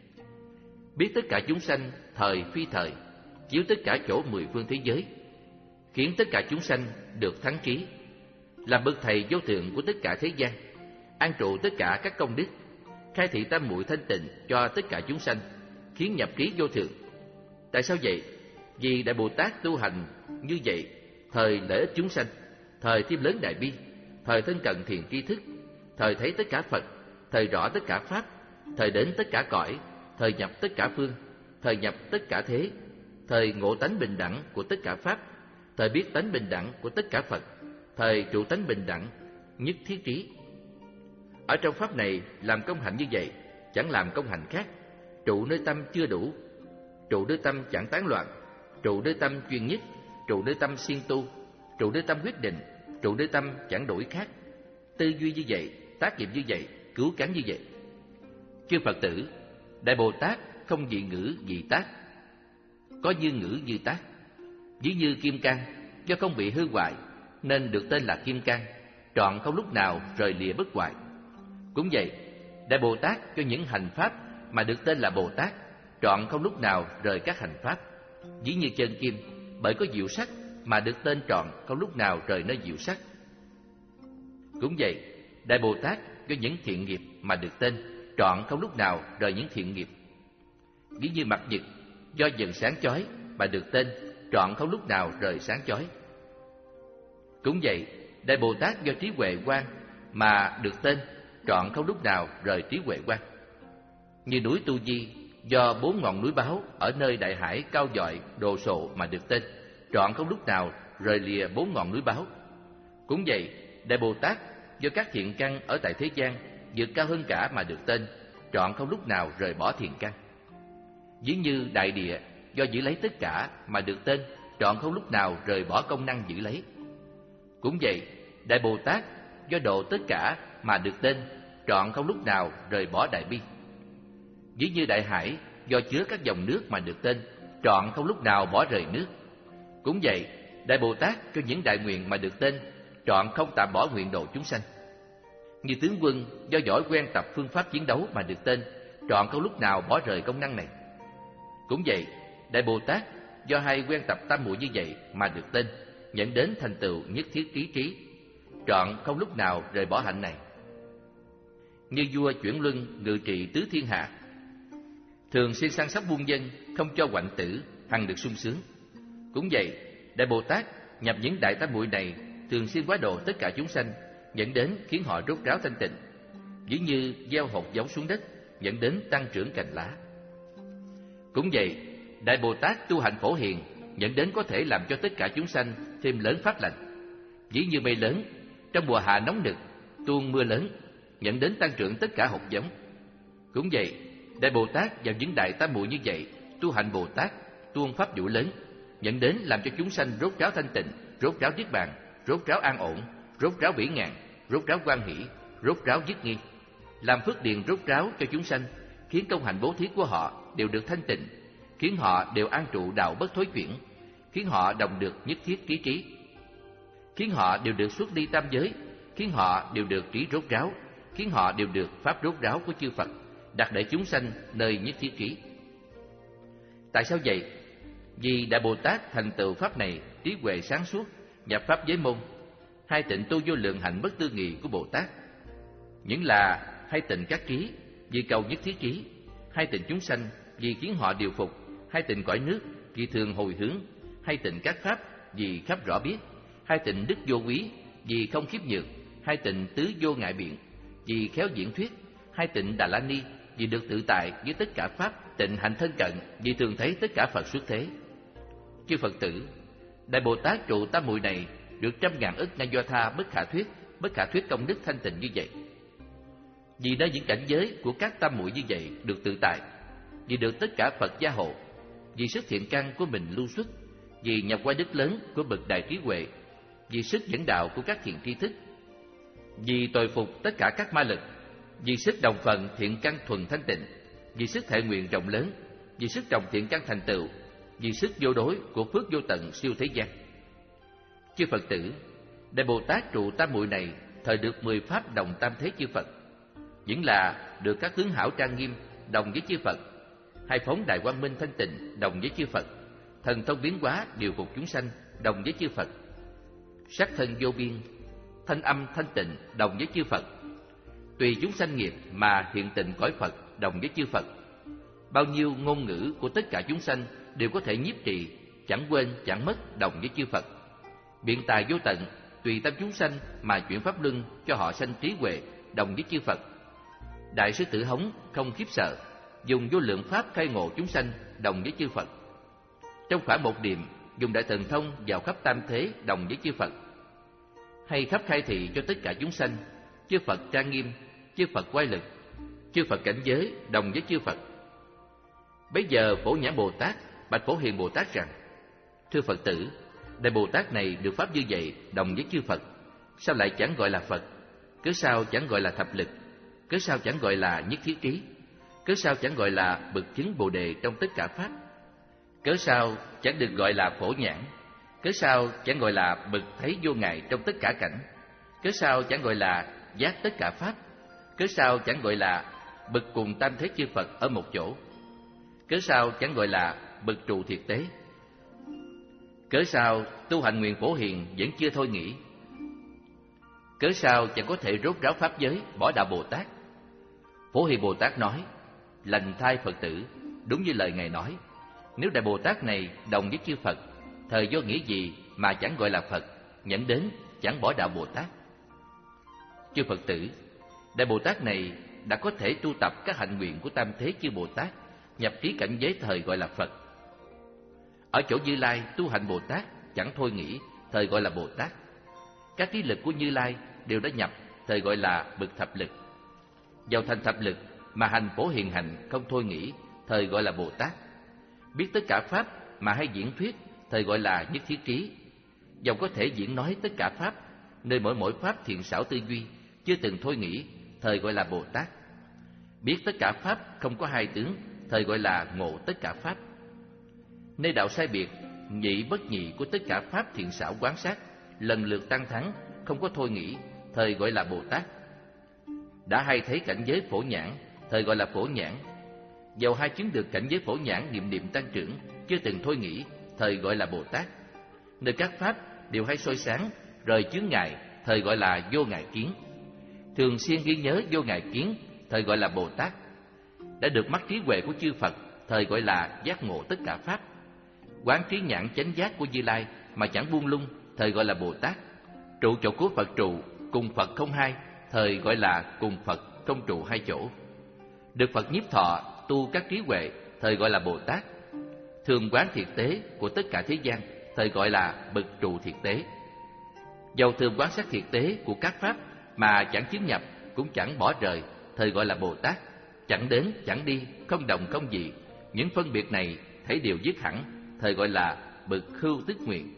biết tất cả chúng sanh thời phi thời, chiếu tất cả chỗ mười phương thế giới, khiến tất cả chúng sanh được thắng trí, làm bậc thầy vô thượng của tất cả thế gian, an trụ tất cả các công đức, khai thị tam muội thanh tịnh cho tất cả chúng sanh, khiến nhập trí vô thượng. Tại sao vậy? Vì Đại Bồ Tát tu hành như vậy, thời lợi ích chúng sanh, thời thêm lớn đại bi, thời thân cận thiền tri thức, thời thấy tất cả Phật, thời rõ tất cả pháp, thời đến tất cả cõi, thời nhập tất cả phương, thời nhập tất cả thế, thời ngộ tánh bình đẳng của tất cả pháp, thời biết tánh bình đẳng của tất cả Phật, thời trụ tánh bình đẳng, nhất thiết trí. Ở trong pháp này làm công hạnh như vậy, chẳng làm công hạnh khác, trụ nơi tâm chưa đủ, trụ nơi tâm chẳng tán loạn, trụ nơi tâm chuyên nhất, trụ nơi tâm siêng tu, trụ nơi tâm quyết định, trụ nơi tâm chẳng đổi khác. Tư duy như vậy, tác nghiệp như vậy, cứu cánh như vậy. Chư Phật tử, Đại Bồ Tát không dị ngữ dị tác, có như ngữ như tác. Ví như kim cang, do không bị hư hoại nên được tên là kim cang, trọn không lúc nào rời lìa bất hoại. Cũng vậy, Đại Bồ Tát cho những hành pháp mà được tên là Bồ Tát, trọn không lúc nào rời các hành pháp. Ví như chân kim, bởi có diệu sắc mà được tên trọn không lúc nào rời nơi diệu sắc. Cũng vậy, Đại Bồ Tát cho những thiện nghiệp mà được tên, trọn không lúc nào rời những thiện nghiệp. Ví như mặt nhật, do dần sáng chói mà được tên, trọn không lúc nào rời sáng chói. Cũng vậy, Đại Bồ Tát do trí huệ quang mà được tên, trọn không lúc nào rời trí huệ quang. Như núi Tu Di, do bốn ngọn núi báo ở nơi đại hải cao dọi đồ sộ mà được tên, trọn không lúc nào rời lìa bốn ngọn núi báo. Cũng vậy, Đại Bồ Tát do các thiện căn ở tại thế gian vượt cao hơn cả mà được tên, trọn không lúc nào rời bỏ thiện căn. Ví như đại địa, do giữ lấy tất cả mà được tên, trọn không lúc nào rời bỏ công năng giữ lấy. Cũng vậy, Đại Bồ Tát do độ tất cả mà được tên, trọn không lúc nào rời bỏ đại bi. Ví như đại hải, do chứa các dòng nước mà được tên, trọn không lúc nào bỏ rời nước. Cũng vậy, Đại Bồ Tát cho những đại nguyện mà được tên, trọn không tạm bỏ nguyện độ chúng sanh. Như tướng quân do giỏi quen tập phương pháp chiến đấu mà được tên, trọn không lúc nào bỏ rời công năng này. Cũng vậy, Đại Bồ Tát do hay quen tập tam muội như vậy mà được tên, dẫn đến thành tựu nhất thiết trí trí, trọn không lúc nào rời bỏ hạnh này. Như vua chuyển luân ngự trị tứ thiên hạ, thường xuyên săn sóc buôn dân, không cho hoạnh tử, hằng được sung sướng. Cũng vậy, Đại Bồ Tát nhập những đại tam muội này, thường xuyên quá độ tất cả chúng sanh, dẫn đến khiến họ rốt ráo thanh tịnh, ví như gieo hột giống xuống đất, dẫn đến tăng trưởng cành lá. Cũng vậy, Đại Bồ Tát tu hành phổ hiền, dẫn đến có thể làm cho tất cả chúng sanh thêm lớn pháp lành, ví như mây lớn trong mùa hạ nóng nực tuôn mưa lớn, dẫn đến tăng trưởng tất cả hột giống. Cũng vậy, Đại Bồ Tát vào những đại tam muội như vậy, tu hành Bồ Tát, tuôn pháp vụ lớn, dẫn đến làm cho chúng sanh rốt ráo thanh tịnh, rốt ráo niết bàn, rốt ráo an ổn, rốt ráo bỉ ngạn, rốt ráo quan hỷ, rốt ráo dứt nghi, làm phước điền rốt ráo cho chúng sanh, khiến công hạnh bố thí của họ đều được thanh tịnh, khiến họ đều an trụ đạo bất thối chuyển, khiến họ đồng được nhất thiết trí trí, khiến họ đều được xuất đi tam giới, khiến họ đều được trí rốt ráo, khiến họ đều được pháp rốt ráo của chư Phật, đặt để chúng sanh nơi nhất thiết trí. Tại sao vậy? Vì Đại Bồ Tát thành tựu pháp này trí huệ sáng suốt, nhập pháp giới môn, hai tịnh tu vô lượng hạnh bất tư nghị của Bồ Tát. Những là hai tịnh các trí vì cầu nhất thiết trí, hai tịnh chúng sanh vì khiến họ điều phục, hai tịnh cõi nước vì thường hồi hướng, hai tịnh các pháp vì khắp rõ biết, hai tịnh đức vô quý vì không khiếp nhược, hai tịnh tứ vô ngại biện vì khéo diễn thuyết, hai tịnh Đà La Ni vì được tự tại với tất cả pháp, tịnh hạnh thân cận vì thường thấy tất cả Phật xuất thế. Chư Phật tử, Đại Bồ Tát trụ tam muội này được trăm ngàn ức ngay do tha bất khả thuyết, bất khả thuyết công đức thanh tịnh như vậy. Vì nơi những cảnh giới của các tam muội như vậy được tự tại, vì được tất cả Phật gia hộ, vì sức thiện căn của mình lưu xuất, vì nhập qua đức lớn của bậc đại trí huệ, vì sức dẫn đạo của các thiện tri thức, vì tội phục tất cả các ma lực, vì sức đồng phần thiện căn thuần thanh tịnh, vì sức thệ nguyện rộng lớn, vì sức trồng thiện căn thành tựu, vì sức vô đối của phước vô tận siêu thế gian. Chư Phật tử, Đại Bồ Tát trụ tam muội này thời được mười pháp đồng tam thế chư Phật, những là được các tướng hảo trang nghiêm đồng với chư Phật, hai phóng đại quang minh thanh tịnh đồng với chư Phật, thần thông biến hóa điều phục chúng sanh đồng với chư Phật, sắc thân vô biên, thanh âm thanh tịnh đồng với chư Phật, tùy chúng sanh nghiệp mà hiện tịnh cõi Phật đồng với chư Phật. Bao nhiêu ngôn ngữ của tất cả chúng sanh đều có thể nhiếp trì, chẳng quên chẳng mất đồng với chư Phật. Biện tài vô tận, tùy tâm chúng sanh mà chuyển pháp luân cho họ sanh trí huệ đồng với chư Phật. Đại sư Tử Hống không khiếp sợ, dùng vô lượng pháp khai ngộ chúng sanh đồng với chư Phật. Trong khoảng một điềm, dùng đại thần thông vào khắp tam thế đồng với chư Phật. Hay khắp khai thị cho tất cả chúng sanh, chư Phật trang nghiêm, chư Phật quay lực, chư Phật cảnh giới đồng với chư Phật. Bấy giờ Phổ Nhãn Bồ Tát bạch Phổ Hiền Bồ Tát rằng: thưa Phật tử, Đại Bồ Tát này được pháp như vậy đồng với chư Phật, sao lại chẳng gọi là Phật? Cớ sao chẳng gọi là thập lực? Cớ sao chẳng gọi là nhất thiết trí? Cớ sao chẳng gọi là bậc chứng Bồ đề trong tất cả pháp? Cớ sao chẳng được gọi là Phổ Nhãn? Cớ sao chẳng gọi là bậc thấy vô ngại trong tất cả cảnh? Cớ sao chẳng gọi là giác tất cả pháp? Cớ sao chẳng gọi là bậc cùng tam thế chư Phật ở một chỗ? Cớ sao chẳng gọi là bậc trụ thiệt tế? Cớ sao tu hành nguyện Phổ Hiền vẫn chưa thôi nghĩ? Cớ sao chẳng có thể rốt ráo pháp giới, bỏ đạo Bồ Tát? Phổ Hiền Bồ Tát nói: lành thai Phật tử, đúng như lời Ngài nói. Nếu Đại Bồ Tát này đồng với chư Phật, thời do nghĩ gì mà chẳng gọi là Phật, nhẫn đến chẳng bỏ đạo Bồ Tát. Chư Phật tử, Đại Bồ Tát này đã có thể tu tập các hạnh nguyện của tam thế chư Bồ Tát, nhập trí cảnh giới thời gọi là Phật. Ở chỗ Như Lai tu hành Bồ Tát chẳng thôi nghĩ, thời gọi là Bồ Tát. Các trí lực của Như Lai đều đã nhập, thời gọi là bậc thập lực. Vào thành thập lực mà hành Phổ Hiền hành không thôi nghĩ, thời gọi là Bồ Tát. Biết tất cả pháp mà hay diễn thuyết, thời gọi là nhất thiết trí. Dầu có thể diễn nói tất cả pháp, nơi mỗi mỗi pháp thiện xảo tư duy, chưa từng thôi nghĩ, thời gọi là Bồ Tát. Biết tất cả pháp không có hai tướng, thời gọi là ngộ tất cả pháp. Nơi đạo sai biệt, nhị bất nhị của tất cả pháp thiện xảo quán sát, lần lượt tăng thắng, không có thôi nghĩ, thời gọi là Bồ Tát. Đã hay thấy cảnh giới Phổ Nhãn, thời gọi là Phổ Nhãn. Dầu hai chứng được cảnh giới Phổ Nhãn niệm niệm tăng trưởng, chưa từng thôi nghĩ, thời gọi là Bồ Tát. Nơi các pháp đều hay soi sáng, rời chướng ngại, thời gọi là vô ngại kiến. Thường xuyên ghi nhớ vô ngại kiến, thời gọi là Bồ Tát. Đã được mắt trí huệ của chư Phật, thời gọi là giác ngộ tất cả pháp. Quán trí nhãn chánh giác của Như Lai mà chẳng buông lung, thời gọi là Bồ Tát. Trụ chỗ của Phật trụ, cùng Phật không hai, thời gọi là cùng Phật không trụ hai chỗ. Được Phật nhiếp thọ, tu các trí huệ, thời gọi là Bồ Tát. Thường quán thiệt tế của tất cả thế gian, thời gọi là bậc trụ thiệt tế. Dầu thường quán sát thiệt tế của các pháp mà chẳng chứng nhập, cũng chẳng bỏ rời, thời gọi là Bồ Tát. Chẳng đến, chẳng đi, không đồng không dị, những phân biệt này thấy đều dứt hẳn, thời gọi là bậc hưu tức nguyện.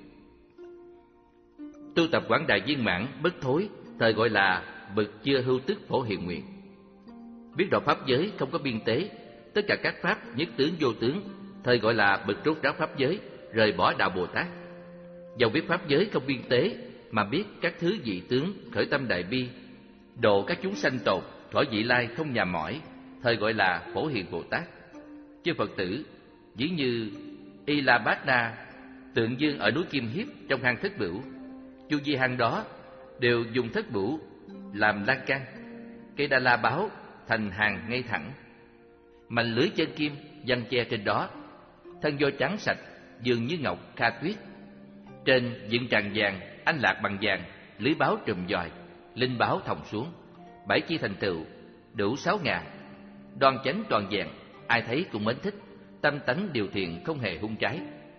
Tu tập quảng đại viên mãn bất thối, thời gọi là bậc chưa hưu tức Phổ Hiền nguyện. Biết rõ pháp giới không có biên tế, tất cả các pháp nhất tướng vô tướng, thời gọi là bậc rốt ráo pháp giới, rời bỏ đạo Bồ Tát. Dầu biết pháp giới không biên tế, mà biết các thứ dị tướng, khởi tâm đại bi, độ các chúng sanh tột, thỏa vị lai không nhà mỏi, thời gọi là Phổ Hiền Bồ Tát. Chư Phật tử, ví như Y La Bát Na, tượng dương ở núi Kim Hiếp trong hang thất bửu, chu vi hang đó đều dùng thất bửu làm lan can, cây đa la báo thành hàng ngay thẳng, mành lưới chân kim giăng che trên đó, thân do trắng sạch dường như ngọc kha tuyết, trên dựng tràng vàng anh lạc bằng vàng, lưới báo trùm dòi, linh báo thòng xuống, bảy chi thành tựu đủ sáu ngà, đoan chánh toàn vẹn, ai thấy cũng mến thích, tâm tánh điều thiện không hề hung trái.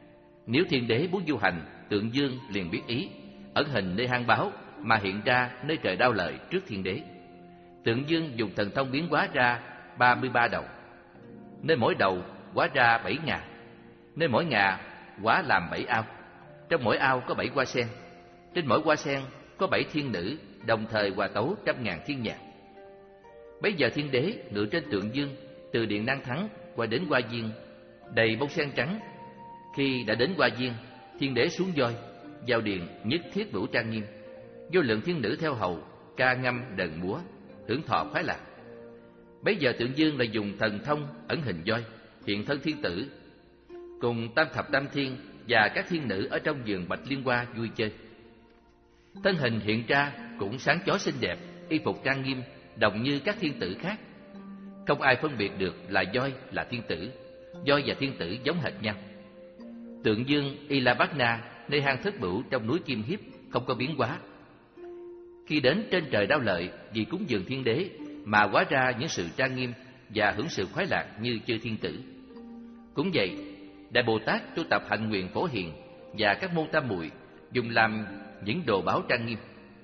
Nếu thiên đế muốn du hành, Tượng Dương liền biết ý, ẩn hình nơi hang báo mà hiện ra nơi trời Đao Lợi trước thiên đế. Tượng Dương dùng thần thông biến hóa ra ba mươi ba đầu, nơi mỗi đầu hóa ra bảy ngà, nơi mỗi ngà hóa làm bảy ao. Trong mỗi ao có bảy hoa sen, trên mỗi hoa sen có bảy thiên nữ đồng thời hòa tấu trăm ngàn thiên nhạc. Bấy giờ thiên đế ngự trên Tượng Dương, từ điện Nan Thắng qua đến hoa viên đầy bông sen trắng. Khi đã đến hoa viên, thiên đế xuống voi, vào điện nhất thiết vũ trang nghiêm. Vô lượng thiên nữ theo hầu, ca ngâm đờn múa, hưởng thọ khoái lạc. Bấy giờ Tượng Dương lại dùng thần thông ẩn hình voi, hiện thân thiên tử, cùng tam thập tam thiên và các thiên nữ ở trong vườn Bạch Liên Hoa vui chơi. Thân hình hiện ra cũng sáng chói xinh đẹp, y phục trang nghiêm, đồng như các thiên tử khác. Không ai phân biệt được là voi là thiên tử, voi và thiên tử giống hệt nhau. Tượng Dương y la bát na nơi hang thất bửu trong núi Kim Hiếp không có biến hóa. Khi đến trên trời Đao Lợi vì cúng dường thiên đế mà hóa ra những sự trang nghiêm và hưởng sự khoái lạc như chư thiên tử. Cũng vậy, Đại Bồ Tát tu tập hạnh nguyện Phổ Hiền và các môn tam muội dùng làm những đồ báo trang nghiêm.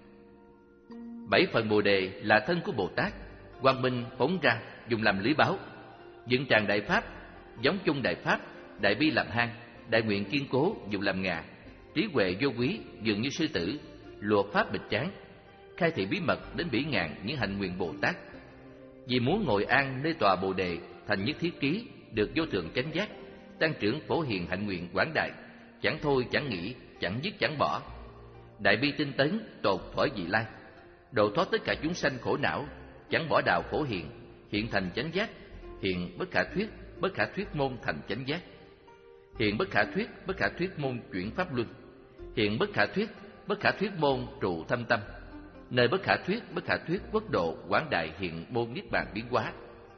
Bảy phần Bồ Đề là thân của Bồ Tát, quang minh phóng ra dùng làm lưới báo. Dựng tràng đại pháp, giống chung đại pháp, đại bi làm hang, đại nguyện kiên cố dùng làm ngà, trí huệ vô quý dường như sư tử, lùa pháp bịch tráng, khai thị bí mật đến bỉ ngàn những hạnh nguyện Bồ Tát. Vì muốn ngồi an nơi tòa Bồ Đề thành nhất thiết trí, được vô thượng chánh giác, tăng trưởng Phổ Hiền hạnh nguyện quảng đại, chẳng thôi chẳng nghĩ, chẳng dứt chẳng bỏ. Đại bi tinh tấn tột thổi vị lai, độ thoát tất cả chúng sanh khổ não, chẳng bỏ đạo Phổ Hiền, hiện thành chánh giác, hiện bất khả thuyết, bất khả thuyết môn thành chánh giác, hiện bất khả thuyết, bất khả thuyết môn chuyển pháp luân, hiện bất khả thuyết, bất khả thuyết môn trụ thâm tâm, nơi bất khả thuyết, bất khả thuyết quốc độ quảng đại hiện môn niết bàn biến hóa,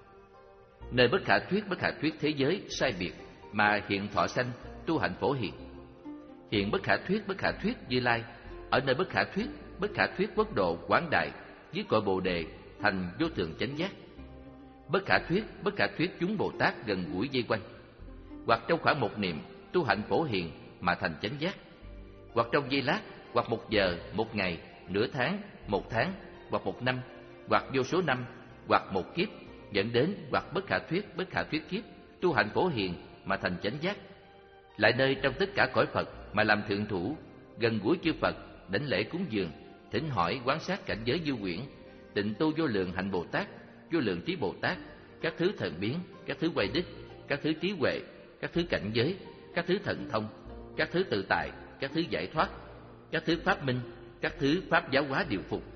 nơi bất khả thuyết, bất khả thuyết thế giới sai biệt mà hiện thọ sanh tu hạnh Phổ Hiền, hiện bất khả thuyết, bất khả thuyết Như Lai ở nơi bất khả thuyết, bất khả thuyết quốc độ quảng đại dưới cội Bồ Đề thành vô thượng chánh giác, bất khả thuyết, bất khả thuyết chúng Bồ Tát gần gũi vây quanh, hoặc trong khoảng một niệm tu hạnh Phổ Hiền mà thành chánh giác, hoặc trong giây lát, hoặc một giờ, một ngày, nửa tháng, một tháng, hoặc một năm, hoặc vô số năm, hoặc một kiếp, dẫn đến hoặc bất khả thuyết, bất khả thuyết kiếp tu hạnh Phổ Hiền mà thành chánh giác. Lại nơi trong tất cả cõi Phật mà làm thượng thủ, gần gũi chư Phật, đảnh lễ cúng dường, thỉnh hỏi quán sát cảnh giới du quyển, tịnh tu vô lượng hạnh Bồ Tát, vô lượng trí Bồ Tát, các thứ thần biến, các thứ quay đích, các thứ trí huệ, các thứ cảnh giới, các thứ thần thông, các thứ tự tại, các thứ giải thoát, các thứ pháp minh, các thứ pháp giáo hóa điều phục.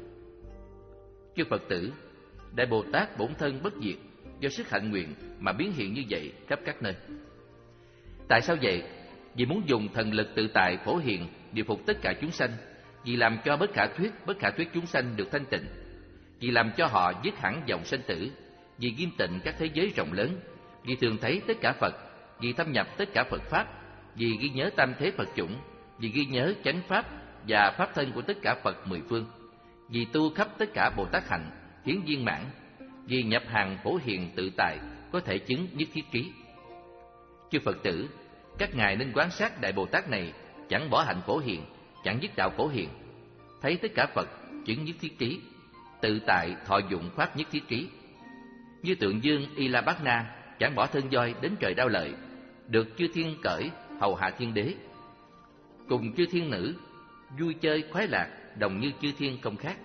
Chư Phật tử, Đại Bồ Tát bổn thân bất diệt, do sức hạnh nguyện mà biến hiện như vậy khắp các nơi. Tại sao vậy? Vì muốn dùng thần lực tự tại Phổ Hiền điều phục tất cả chúng sanh, vì làm cho bất khả thuyết, bất khả thuyết chúng sanh được thanh tịnh, vì làm cho họ dứt hẳn dòng sanh tử, vì nghiêm tịnh các thế giới rộng lớn, vì thường thấy tất cả Phật, vì thâm nhập tất cả Phật pháp, vì ghi nhớ tam thế Phật chủng, vì ghi nhớ chánh pháp và pháp thân của tất cả Phật mười phương, vì tu khắp tất cả Bồ Tát hạnh hiến viên mãn, vì nhập hàng Phổ Hiền tự tại có thể chứng nhất thiết trí. Chư Phật tử, các ngài nên quán sát Đại Bồ Tát này chẳng bỏ hạnh Phổ Hiền, chẳng dứt đạo Phổ Hiền, thấy tất cả Phật chứng nhất thiết trí, tự tại thọ dụng pháp nhất thiết trí. Như Tượng Dương y la bát na chẳng bỏ thân voi đến trời Đao Lợi, được chư thiên cởi hầu hạ thiên đế, cùng chư thiên nữ vui chơi khoái lạc đồng như chư thiên không khác.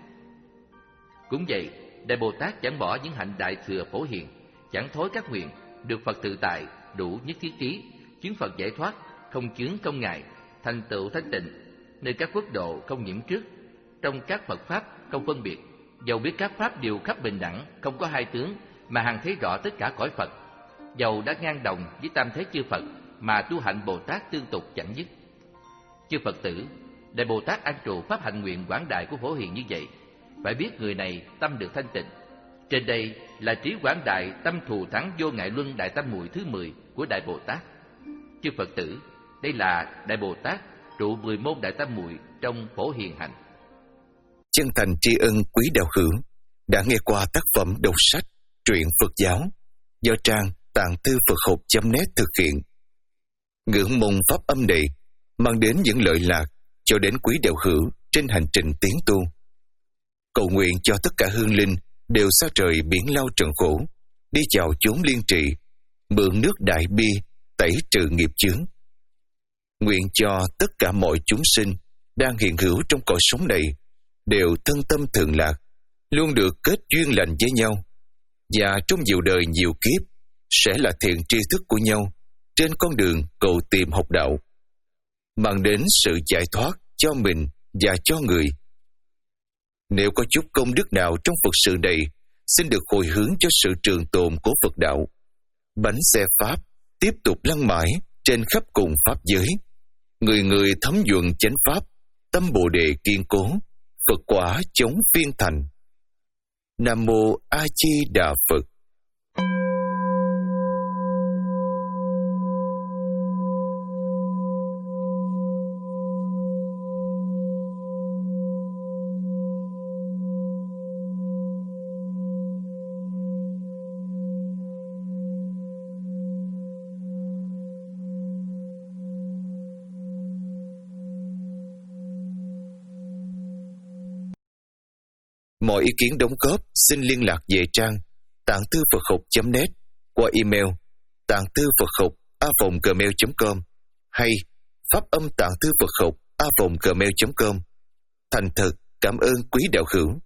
Cũng vậy, Đại Bồ Tát chẳng bỏ những hạnh đại thừa Phổ Hiền, chẳng thối các nguyện, được Phật tự tại đủ nhất thiết trí, chứng Phật giải thoát, không chướng không ngại, thành tựu thanh tịnh, nơi các quốc độ không nhiễm trước, trong các Phật pháp không phân biệt, dầu biết các pháp đều khắp bình đẳng, không có hai tướng, mà hằng thấy rõ tất cả cõi Phật, dầu đã ngang đồng với tam thế chư Phật, mà tu hạnh Bồ Tát tương tục chẳng dứt. Chư Phật tử, Đại Bồ Tát an trụ pháp hạnh nguyện quảng đại của Phổ Hiền như vậy, phải biết người này tâm được thanh tịnh. Trên đây là trí quảng đại tâm thù thắng vô ngại luân đại tâm muội thứ mười của Đại Bồ Tát. Chư Phật tử, đây là Đại Bồ Tát trụ mười môn đại tâm muội trong Phổ Hiền hạnh. Chân thành tri ân quý đạo hữu đã nghe qua tác phẩm đọc sách truyện Phật giáo do trang tạng thư Phật học chấm net thực hiện. Ngưỡng mong pháp âm này mang đến những lợi lạc cho đến quý đạo hữu trên hành trình tiến tu. Cầu nguyện cho tất cả hương linh đều xa trời biển lao trần khổ, đi chào chốn liên trị, mượn nước đại bi tẩy trừ nghiệp chướng. Nguyện cho tất cả mọi chúng sinh đang hiện hữu trong cõi sống này đều thân tâm thường lạc, luôn được kết duyên lành với nhau, và trong nhiều đời nhiều kiếp sẽ là thiện tri thức của nhau trên con đường cầu tìm học đạo, mang đến sự giải thoát cho mình và cho người. Nếu có chút công đức nào trong Phật sự này, xin được hồi hướng cho sự trường tồn của Phật đạo. Bánh xe Pháp tiếp tục lăn mãi trên khắp cùng Pháp giới. Người người thấm nhuận chánh Pháp, tâm Bồ Đề kiên cố, Phật quả chống phiên thành. Nam Mô A Di Đà Phật. Mọi ý kiến đóng góp xin liên lạc về trang tạng thư Phật học chấm net qua email tạng thư Phật học a vòng gmail chấm com hay pháp âm tạng thư Phật học a vòng gmail chấm com. Thành thật cảm ơn quý đạo hữu.